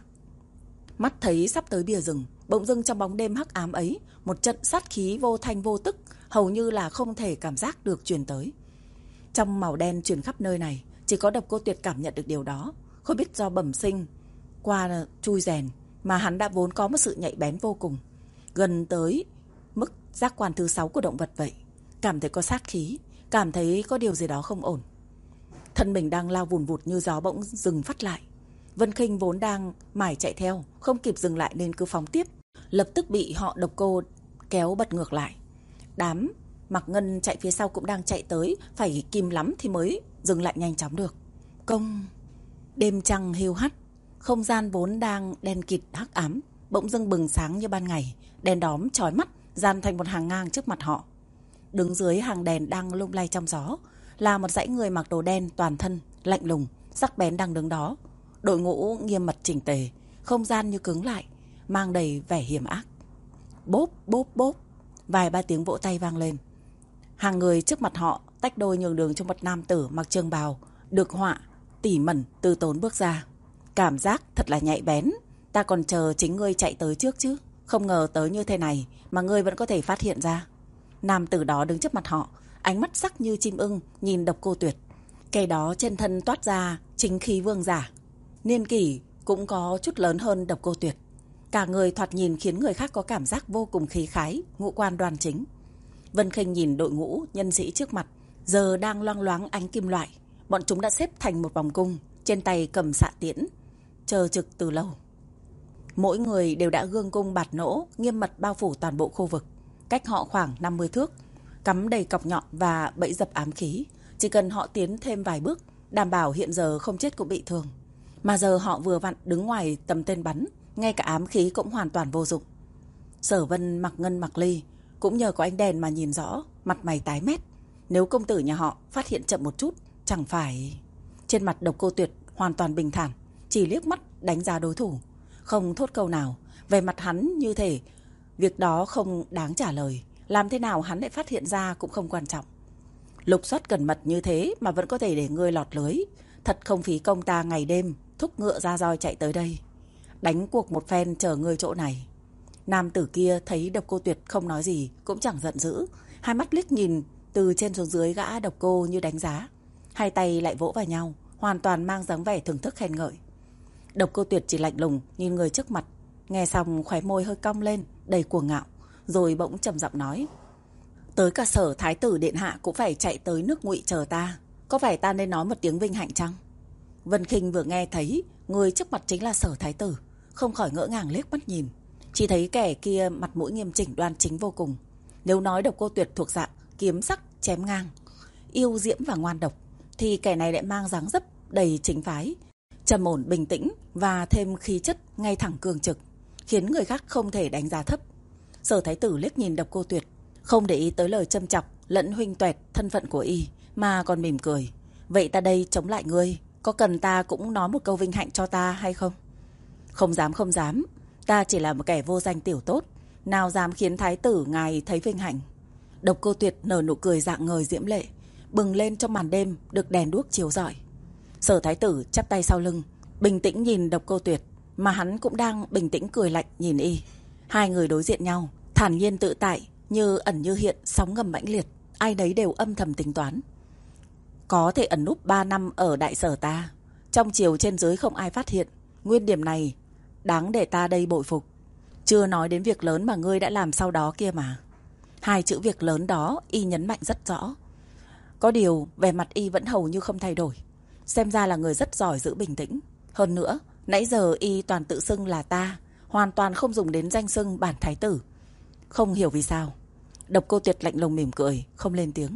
Mắt thấy sắp tới bìa rừng, bỗng dưng trong bóng đêm hắc ám ấy, một trận sát khí vô thanh vô tức, hầu như là không thể cảm giác được truyền tới. Trong màu đen truyền khắp nơi này, chỉ có Độc Cô Tuyệt cảm nhận được điều đó. Không biết do bẩm sinh qua chui rèn mà hắn đã vốn có một sự nhạy bén vô cùng, gần tới mức giác quan thứ sáu của động vật vậy. Cảm thấy có sát khí, cảm thấy có điều gì đó không ổn. Thân mình đang lao vùn vụt như gió bỗng dừng phát lại. Vân Khinh vốn đang mải chạy theo, không kịp dừng lại nên cứ phóng tiếp, lập tức bị họ Độc Cô kéo bật ngược lại. Đám Mặc Ngân chạy phía sau cũng đang chạy tới, phải kìm lắm thì mới dừng lại nhanh chóng được. Công! Đêm trăng hiu hắt, không gian vốn đang đen kịt hắc ám bỗng dưng bừng sáng như ban ngày, đèn đóm chói mắt dàn thành một hàng ngang trước mặt họ. Đứng dưới hàng đèn đang lung lay trong gió là một dãy người mặc đồ đen toàn thân, lạnh lùng, sắc bén đang đứng đó. Đội ngũ nghiêm mật chỉnh tề, không gian như cứng lại, mang đầy vẻ hiểm ác. Bốp bốp bốp, vài ba tiếng vỗ tay vang lên. Hàng người trước mặt họ tách đôi nhường đường cho một nam tử mặc trường bào được họa tỉ mẩn từ tốn bước ra. Cảm giác thật là nhạy bén, ta còn chờ chính ngươi chạy tới trước chứ, không ngờ tới như thế này mà ngươi vẫn có thể phát hiện ra. Nam tử đó đứng trước mặt họ, ánh mắt sắc như chim ưng nhìn Độc Cô Tuyệt. Kẻ đó trên thân toát ra chính khí vương giả, niên kỷ cũng có chút lớn hơn Độc Cô Tuyệt. Cả người thoạt nhìn khiến người khác có cảm giác vô cùng khí khái, ngũ quan đoan chính. Vân Khinh nhìn đội ngũ nhân sĩ trước mặt, giờ đang loang loáng ánh kim loại. Bọn chúng đã xếp thành một vòng cung, trên tay cầm xạ tiễn, chờ trực từ lâu. Mỗi người đều đã gương cung bạt nỗ, nghiêm mật bao phủ toàn bộ khu vực. Cách họ khoảng năm mươi thước, cắm đầy cọc nhọn và bẫy dập ám khí. Chỉ cần họ tiến thêm vài bước, đảm bảo hiện giờ không chết cũng bị thương. Mà giờ họ vừa vặn đứng ngoài tầm tên bắn, ngay cả ám khí cũng hoàn toàn vô dụng. Sở Vân, Mặc Ngân, Mặc Ly cũng nhờ có ánh đèn mà nhìn rõ, mặt mày tái mét. Nếu công tử nhà họ phát hiện chậm một chút, chẳng phải... Trên mặt Độc Cô Tuyệt hoàn toàn bình thản, chỉ liếc mắt đánh giá đối thủ, không thốt câu nào. Về mặt hắn như thể việc đó không đáng trả lời, làm thế nào hắn lại phát hiện ra cũng không quan trọng. Lục soát cẩn mật như thế mà vẫn có thể để ngươi lọt lưới, thật không phí công ta ngày đêm thúc ngựa ra roi chạy tới đây, đánh cuộc một phen chờ ngươi chỗ này. Nam tử kia thấy Độc Cô Tuyệt không nói gì cũng chẳng giận dữ, hai mắt liếc nhìn từ trên xuống dưới gã Độc Cô như đánh giá, hai tay lại vỗ vào nhau, hoàn toàn mang dáng vẻ thưởng thức khen ngợi. Độc Cô Tuyệt chỉ lạnh lùng nhìn người trước mặt, nghe xong khóe môi hơi cong lên đầy cuồng ngạo, rồi bỗng trầm giọng nói: tới cả Sở thái tử điện hạ cũng phải chạy tới nước Ngụy chờ ta, có phải ta nên nói một tiếng vinh hạnh chăng? Vân Khinh vừa nghe thấy người trước mặt chính là Sở thái tử, không khỏi ngỡ ngàng liếc mắt nhìn. Chỉ thấy kẻ kia mặt mũi nghiêm chỉnh đoan chính vô cùng. Nếu nói Độc Cô Tuyệt thuộc dạng kiếm sắc chém ngang, yêu diễm và ngoan độc, thì kẻ này lại mang dáng dấp đầy chính phái, trầm ổn bình tĩnh và thêm khí chất ngay thẳng cường trực, khiến người khác không thể đánh giá thấp. Sở thái tử liếc nhìn Độc Cô Tuyệt, không để ý tới lời châm chọc lẫn huỳnh toẹt thân phận của y, mà còn mỉm cười. Vậy ta đây chống lại ngươi, có cần ta cũng nói một câu vinh hạnh cho ta hay không? Không dám không dám, ta chỉ là một kẻ vô danh tiểu tốt, nào dám khiến thái tử ngài thấy vinh hạnh. Độc Cô Tuyệt nở nụ cười rạng ngời diễm lệ, bừng lên trong màn đêm được đèn đuốc chiếu rọi. Sở Thái Tử chắp tay sau lưng, bình tĩnh nhìn Độc Cô Tuyệt, mà hắn cũng đang bình tĩnh cười lạnh nhìn y. Hai người đối diện nhau, thản nhiên tự tại, như ẩn như hiện, sóng ngầm mãnh liệt, ai nấy đều âm thầm tính toán. Có thể ẩn núp ba năm ở Đại Sở ta, trong triều trên dưới không ai phát hiện, nguyên điểm này đáng để ta đây bội phục. Chưa nói đến việc lớn mà ngươi đã làm sau đó kia mà. Hai chữ việc lớn đó y nhấn mạnh rất rõ. Có điều vẻ mặt y vẫn hầu như không thay đổi, xem ra là người rất giỏi giữ bình tĩnh. Hơn nữa, nãy giờ y toàn tự xưng là ta, hoàn toàn không dùng đến danh xưng bản thái tử. Không hiểu vì sao. Độc Cô Tuyệt lạnh lùng mỉm cười, không lên tiếng.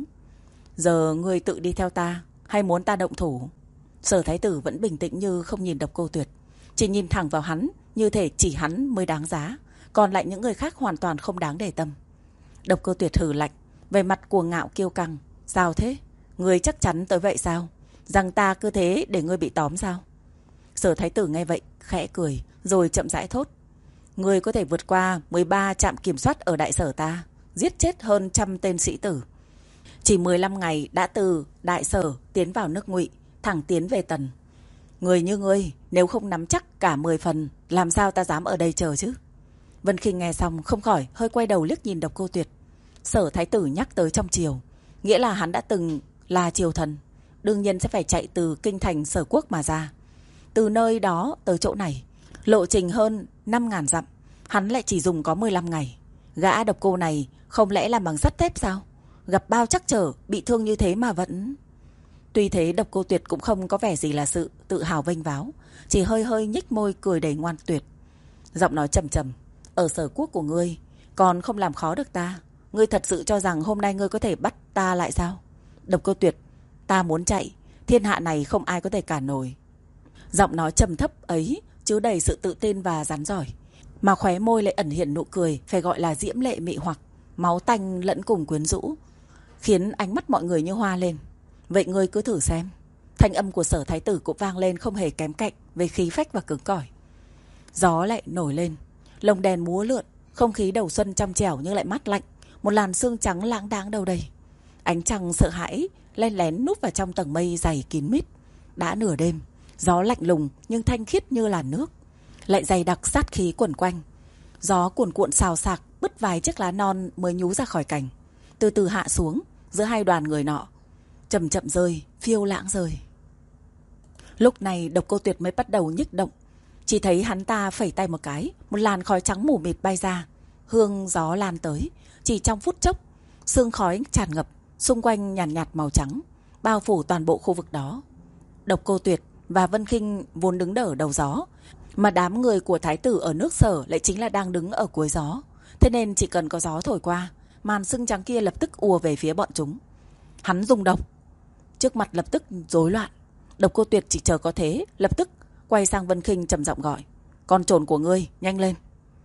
Giờ ngươi tự đi theo ta, hay muốn ta động thủ? Sở Thái Tử vẫn bình tĩnh như không nhìn Độc Cô Tuyệt, chỉ nhìn thẳng vào hắn, như thể chỉ hắn mới đáng giá, còn lại những người khác hoàn toàn không đáng để tâm. Độc Cô Tuyệt hừ lạnh, về mặt cuồng ngạo kiêu căng. Sao thế? Ngươi chắc chắn tới vậy sao? Rằng ta cứ thế để ngươi bị tóm sao? Sở Thái Tử nghe vậy khẽ cười, rồi chậm rãi thốt. Ngươi có thể vượt qua mười ba trạm kiểm soát ở Đại Sở ta, giết chết hơn trăm tên sĩ tử. Chỉ mười lăm ngày đã từ Đại Sở tiến vào nước Ngụy, thẳng tiến về Tần. Người như ngươi, nếu không nắm chắc cả mười phần, làm sao ta dám ở đây chờ chứ? Vân Khinh nghe xong không khỏi hơi quay đầu liếc nhìn Độc Cô Tuyệt. Sở Thái Tử nhắc tới trong triều, nghĩa là hắn đã từng là triều thần, đương nhiên sẽ phải chạy từ kinh thành Sở Quốc mà ra. Từ nơi đó tới chỗ này, lộ trình hơn năm ngàn dặm, hắn lại chỉ dùng có mười lăm ngày. Gã độc cô này không lẽ làm bằng sắt thép sao? Gặp bao trắc trở, bị thương như thế mà vẫn... Tuy thế Độc Cô Tuyệt cũng không có vẻ gì là sự tự hào vênh váo, chỉ hơi hơi nhếch môi cười đầy ngoan tuyệt. Giọng nói trầm trầm. Ở Sở Quốc của ngươi còn không làm khó được ta. Ngươi thật sự cho rằng hôm nay ngươi có thể bắt ta lại sao? Độc Cô Tuyệt, ta muốn chạy, thiên hạ này không ai có thể cản nổi. Giọng nói trầm thấp ấy chứa đầy sự tự tin và rắn giỏi, mà khóe môi lại ẩn hiện nụ cười phải gọi là diễm lệ mị hoặc, máu tanh lẫn cùng quyến rũ, khiến ánh mắt mọi người như hoa lên. Vậy ngươi cứ thử xem. Thanh âm của Sở Thái Tử cũng vang lên không hề kém cạnh về khí phách và cứng cỏi. Gió lại nổi lên, lồng đèn múa lượn, không khí đầu xuân trong trẻo nhưng lại mát lạnh. Một làn sương trắng lãng đãng đâu đây. Ánh trăng sợ hãi len lén núp vào trong tầng mây dày kín mít. Đã nửa đêm, gió lạnh lùng nhưng thanh khiết như là nước, lại dày đặc sát khí quẩn quanh. Gió cuồn cuộn xào xạc bứt vài chiếc lá non mới nhú ra khỏi cành, từ từ hạ xuống giữa hai đoàn người nọ, chậm chậm rơi, phiêu lãng rơi. Lúc này Độc Cô Tuyệt mới bắt đầu nhức động. Chỉ thấy hắn ta phẩy tay một cái, một làn khói trắng mù mịt bay ra, hương gió lan tới. Chỉ trong phút chốc, sương khói tràn ngập, xung quanh nhàn nhạt, nhạt màu trắng, bao phủ toàn bộ khu vực đó. Độc Cô Tuyệt và Vân Khinh vốn đứng đỡ đầu gió, mà đám người của Thái Tử ở nước Sở lại chính là đang đứng ở cuối gió. Thế nên chỉ cần có gió thổi qua, màn sương trắng kia lập tức ùa về phía bọn chúng. Hắn dùng độc. Trước mặt lập tức rối loạn. Độc Cô Tuyệt chỉ chờ có thế, lập tức quay sang Vân Khinh trầm giọng gọi. Con trồn của ngươi, nhanh lên.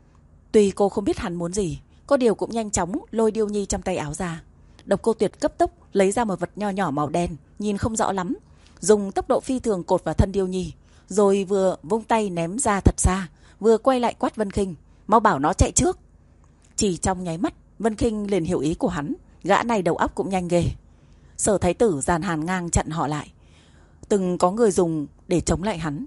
Tuy cô không biết hắn muốn gì, có điều cũng nhanh chóng lôi Điêu Nhi trong tay áo ra. Độc Cô Tuyệt cấp tốc lấy ra một vật nho nhỏ màu đen, nhìn không rõ lắm, dùng tốc độ phi thường cột vào thân Điêu Nhi, rồi vừa vung tay ném ra thật xa, vừa quay lại quát Vân Khinh, mau bảo nó chạy trước. Chỉ trong nháy mắt, Vân Khinh liền hiểu ý của hắn, gã này đầu óc cũng nhanh ghê. Sở Thái Tử dàn hàn ngang chặn họ lại, từng có người dùng để chống lại hắn.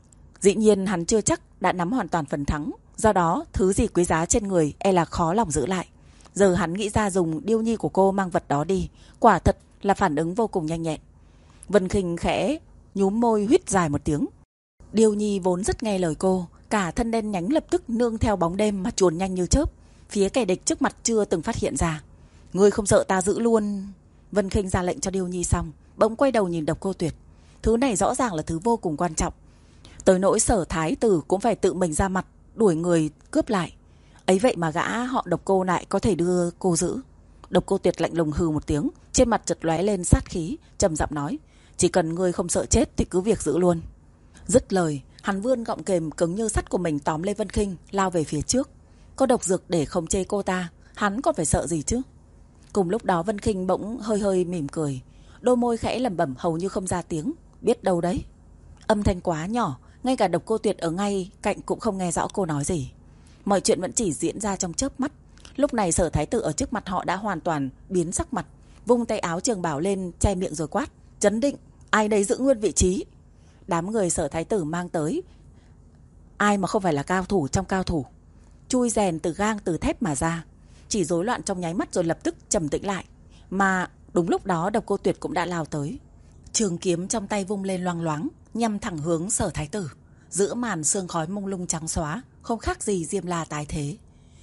Dĩ nhiên hắn chưa chắc đã nắm hoàn toàn phần thắng, do đó thứ gì quý giá trên người e là khó lòng giữ lại. Giờ hắn nghĩ ra dùng Điêu Nhi của cô mang vật đó đi, quả thật là phản ứng vô cùng nhanh nhẹn. Vân Khinh khẽ nhúm môi huýt dài một tiếng. Điêu Nhi vốn rất nghe lời cô, cả thân đen nhánh lập tức nương theo bóng đêm mà chuồn nhanh như chớp, phía kẻ địch trước mặt chưa từng phát hiện ra. Ngươi không sợ ta giữ luôn? Vân Khinh ra lệnh cho Điêu Nhi xong, bỗng quay đầu nhìn Độc Cô Tuyệt. Thứ này rõ ràng là thứ vô cùng quan trọng, tới nỗi Sở Thái Tử cũng phải tự mình ra mặt đuổi người cướp lại. Ấy vậy mà gã họ Độc Cô lại có thể đưa cô giữ. Độc Cô Tuyệt lạnh lùng hừ một tiếng, trên mặt chợt lóe lên sát khí, trầm giọng nói, chỉ cần ngươi không sợ chết thì cứ việc giữ luôn. Dứt lời, hắn vươn gọng kềm cứng như sắt của mình tóm lấy Vân Khinh, lao về phía trước. Có độc dược để khống chế cô ta, hắn còn phải sợ gì chứ? Cùng lúc đó Vân Khinh bỗng hơi hơi mỉm cười, đôi môi khẽ lẩm bẩm hầu như không ra tiếng. Biết đâu đấy. Âm thanh quá nhỏ, ngay cả Độc Cô Tuyệt ở ngay cạnh cũng không nghe rõ cô nói gì. Mọi chuyện vẫn chỉ diễn ra trong chớp mắt. Lúc này Sở Thái Tử ở trước mặt họ đã hoàn toàn biến sắc mặt, vung tay áo trường bào lên che miệng rồi quát: "Trấn định, ai đấy giữ nguyên vị trí." Đám người Sở Thái Tử mang tới, ai mà không phải là cao thủ trong cao thủ, chui rèn từ gang từ thép mà ra, chỉ rối loạn trong nháy mắt rồi lập tức trầm tĩnh lại. Mà đúng lúc đó Độc Cô Tuyệt cũng đã lao tới, trường kiếm trong tay vung lên loang loáng, nhằm thẳng hướng Sở Thái Tử. Giữa màn sương khói mông lung trắng xóa, không khác gì Diêm La tái thế.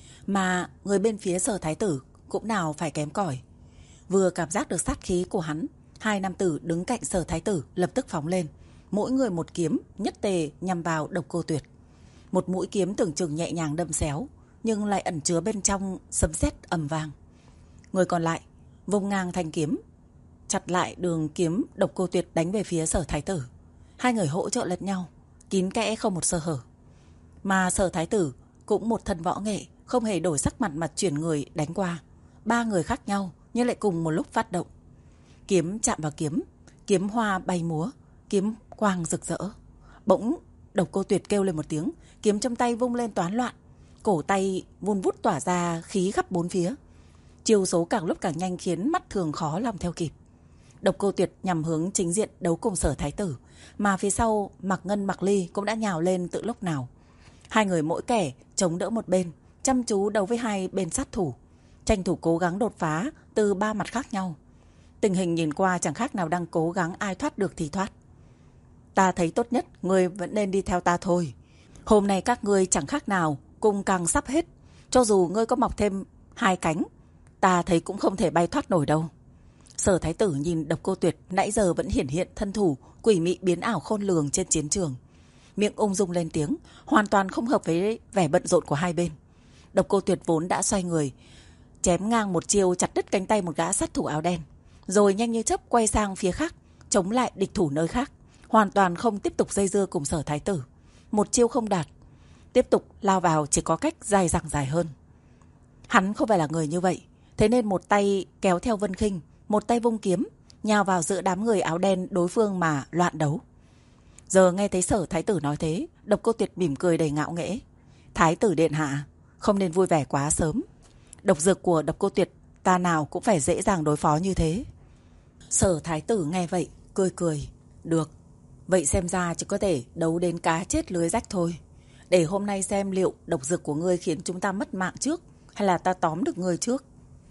Mà người bên phía Sở Thái Tử cũng nào phải kém cỏi. Vừa cảm giác được sát khí của hắn, hai nam tử đứng cạnh Sở Thái Tử lập tức phóng lên, mỗi người một kiếm nhất tề nhằm vào Độc Cô Tuyệt. Một mũi kiếm tưởng chừng nhẹ nhàng đâm xéo, nhưng lại ẩn chứa bên trong sấm sét ầm vang. Người còn lại vung ngang thanh kiếm, chặt lại đường kiếm Độc Cô Tuyệt đánh về phía Sở Thái Tử. Hai người hỗ trợ lẫn nhau, kín kẽ không một sơ hở. Mà Sở Thái Tử cũng một thân võ nghệ, không hề đổi sắc mặt mà chuyển người đánh qua. Ba người khác nhau nhưng lại cùng một lúc phát động. Kiếm chạm vào kiếm, kiếm hoa bay múa, kiếm quang rực rỡ. Bỗng Độc Cô Tuyệt kêu lên một tiếng, kiếm trong tay vung lên toán loạn, cổ tay vun vút tỏa ra khí khắp bốn phía. Chiêu số càng lúc càng nhanh khiến mắt thường khó lòng theo kịp. Độc Cô Tuyệt nhằm hướng chính diện đấu cùng Sở Thái Tử, mà phía sau Mạc Ngân Mạc Ly cũng đã nhào lên từ lúc nào. Hai người mỗi kẻ chống đỡ một bên, chăm chú đấu với hai bên sát thủ, tranh thủ cố gắng đột phá từ ba mặt khác nhau. Tình hình nhìn qua chẳng khác nào đang cố gắng ai thoát được thì thoát. Ta thấy tốt nhất ngươi vẫn nên đi theo ta thôi. Hôm nay các ngươi chẳng khác nào cùng càng sắp hết. Cho dù ngươi có mọc thêm hai cánh, ta thấy cũng không thể bay thoát nổi đâu. Sở Thái Tử nhìn Độc Cô Tuyệt nãy giờ vẫn hiển hiện thân thủ quỷ mị biến ảo khôn lường trên chiến trường, miệng ung dung lên tiếng, hoàn toàn không hợp với vẻ bận rộn của hai bên. Độc Cô Tuyệt vốn đã xoay người, chém ngang một chiêu chặt đứt cánh tay một gã sát thủ áo đen, rồi nhanh như chớp quay sang phía khác, chống lại địch thủ nơi khác, hoàn toàn không tiếp tục dây dưa cùng Sở Thái Tử. Một chiêu không đạt, tiếp tục lao vào chỉ có cách dài dẳng dài hơn. Hắn không phải là người như vậy, thế nên một tay kéo theo Vân Khinh, một tay vung kiếm nhào vào giữa đám người áo đen đối phương mà loạn đấu. Giờ nghe thấy Sở Thái Tử nói thế, Độc Cô Tuyệt mỉm cười đầy ngạo nghễ. Thái tử điện hạ, không nên vui vẻ quá sớm. Độc dược của Độc Cô Tuyệt ta nào cũng phải dễ dàng đối phó như thế. Sở Thái Tử nghe vậy cười cười. Được, vậy xem ra chỉ có thể đấu đến cá chết lưới rách thôi. Để hôm nay xem liệu độc dược của ngươi khiến chúng ta mất mạng trước, hay là ta tóm được ngươi trước.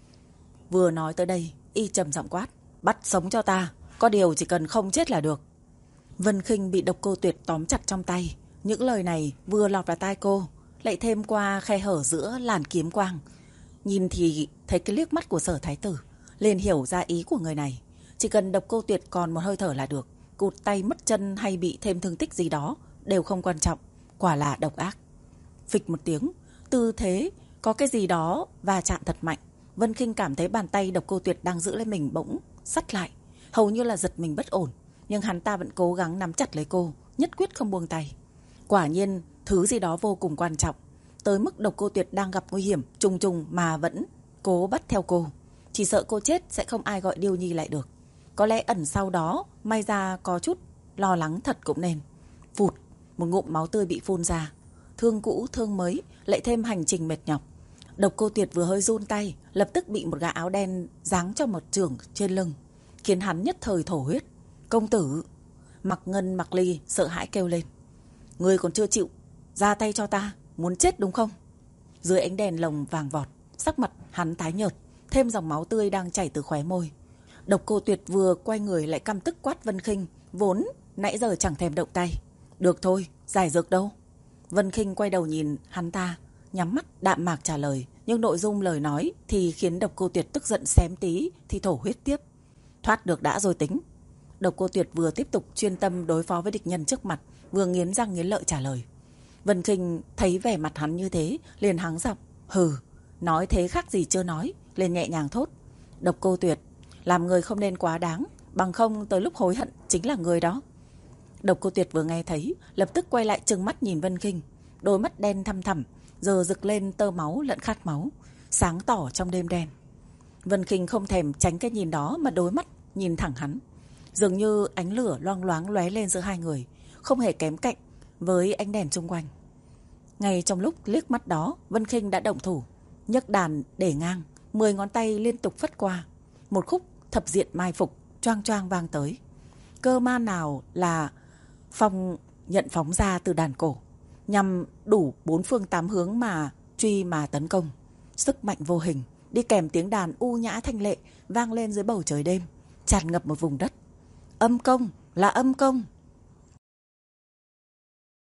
Vừa nói tới đây, y trầm giọng quát: bắt sống cho ta, có điều chỉ cần không chết là được. Vân Khinh bị Độc Cô Tuyệt tóm chặt trong tay. Những lời này vừa lọt vào tai cô, lại thêm qua khe hở giữa làn kiếm quang. Nhìn thì thấy cái liếc mắt của Sở Thái Tử, liền hiểu ra ý của người này. Chỉ cần Độc Cô Tuyệt còn một hơi thở là được, cụt tay mất chân hay bị thêm thương tích gì đó đều không quan trọng. Quả là độc ác. Phịch một tiếng, tư thế có cái gì đó va chạm thật mạnh. Vân Khinh cảm thấy bàn tay Độc Cô Tuyệt đang giữ lên mình bỗng sắt lại, hầu như là giật mình bất ổn. Nhưng hắn ta vẫn cố gắng nắm chặt lấy cô, nhất quyết không buông tay. Quả nhiên thứ gì đó vô cùng quan trọng, tới mức Độc Cô Tuyệt đang gặp nguy hiểm trùng trùng mà vẫn cố bắt theo cô. Chỉ sợ cô chết sẽ không ai gọi Điêu Nhi lại được. Có lẽ ẩn sau đó may ra có chút lo lắng thật cũng nên. Phụt, một ngụm máu tươi bị phun ra. Thương cũ thương mới, lại thêm hành trình mệt nhọc. Độc Cô Tuyệt vừa hơi run tay, lập tức bị một gã áo đen giáng cho một chưởng trên lưng, khiến hắn nhất thời thổ huyết. Công tử! Mạc Ngân Mạc Ly sợ hãi kêu lên. Ngươi còn chưa chịu ra tay cho ta, muốn chết đúng không? Dưới ánh đèn lồng vàng vọt, sắc mặt hắn tái nhợt, thêm dòng máu tươi đang chảy từ khóe môi. Độc Cô Tuyệt vừa quay người lại căm tức quát Vân Khinh, vốn nãy giờ chẳng thèm động tay. Được thôi, giải dược đâu? Vân Khinh quay đầu nhìn hắn ta, nhắm mắt đạm mạc trả lời, nhưng nội dung lời nói thì khiến Độc Cô Tuyệt tức giận xém tí thì thổ huyết tiếp. Thoát được đã rồi tính. Độc Cô Tuyệt vừa tiếp tục chuyên tâm đối phó với địch nhân trước mặt, vừa nghiến răng nghiến lợi trả lời. Vân Khinh thấy vẻ mặt hắn như thế, liền hắng giọng, hừ, nói thế khác gì chưa nói, liền nhẹ nhàng thốt. Độc Cô Tuyệt, làm người không nên quá đáng, bằng không tới lúc hối hận chính là người đó. Độc Cô Tuyệt vừa nghe thấy, lập tức quay lại trừng mắt nhìn Vân Khinh, đôi mắt đen thăm thẳm, giờ rực lên tơ máu lẫn khát máu, sáng tỏ trong đêm đen. Vân Khinh không thèm tránh cái nhìn đó mà đối mắt nhìn thẳng hắn, dường như ánh lửa loang loáng lóe lên giữa hai người, không hề kém cạnh với ánh đèn xung quanh. Ngay trong lúc liếc mắt đó, Vân Khinh đã động thủ, nhấc đàn để ngang, mười ngón tay liên tục phất qua. Một khúc thập diện mai phục choang choang vang tới. Cơ ma nào là phong nhận phóng ra từ đàn cổ, nhằm đủ bốn phương tám hướng mà truy mà tấn công. Sức mạnh vô hình đi kèm tiếng đàn u nhã thanh lệ vang lên dưới bầu trời đêm, tràn ngập một vùng đất. Âm công là âm công.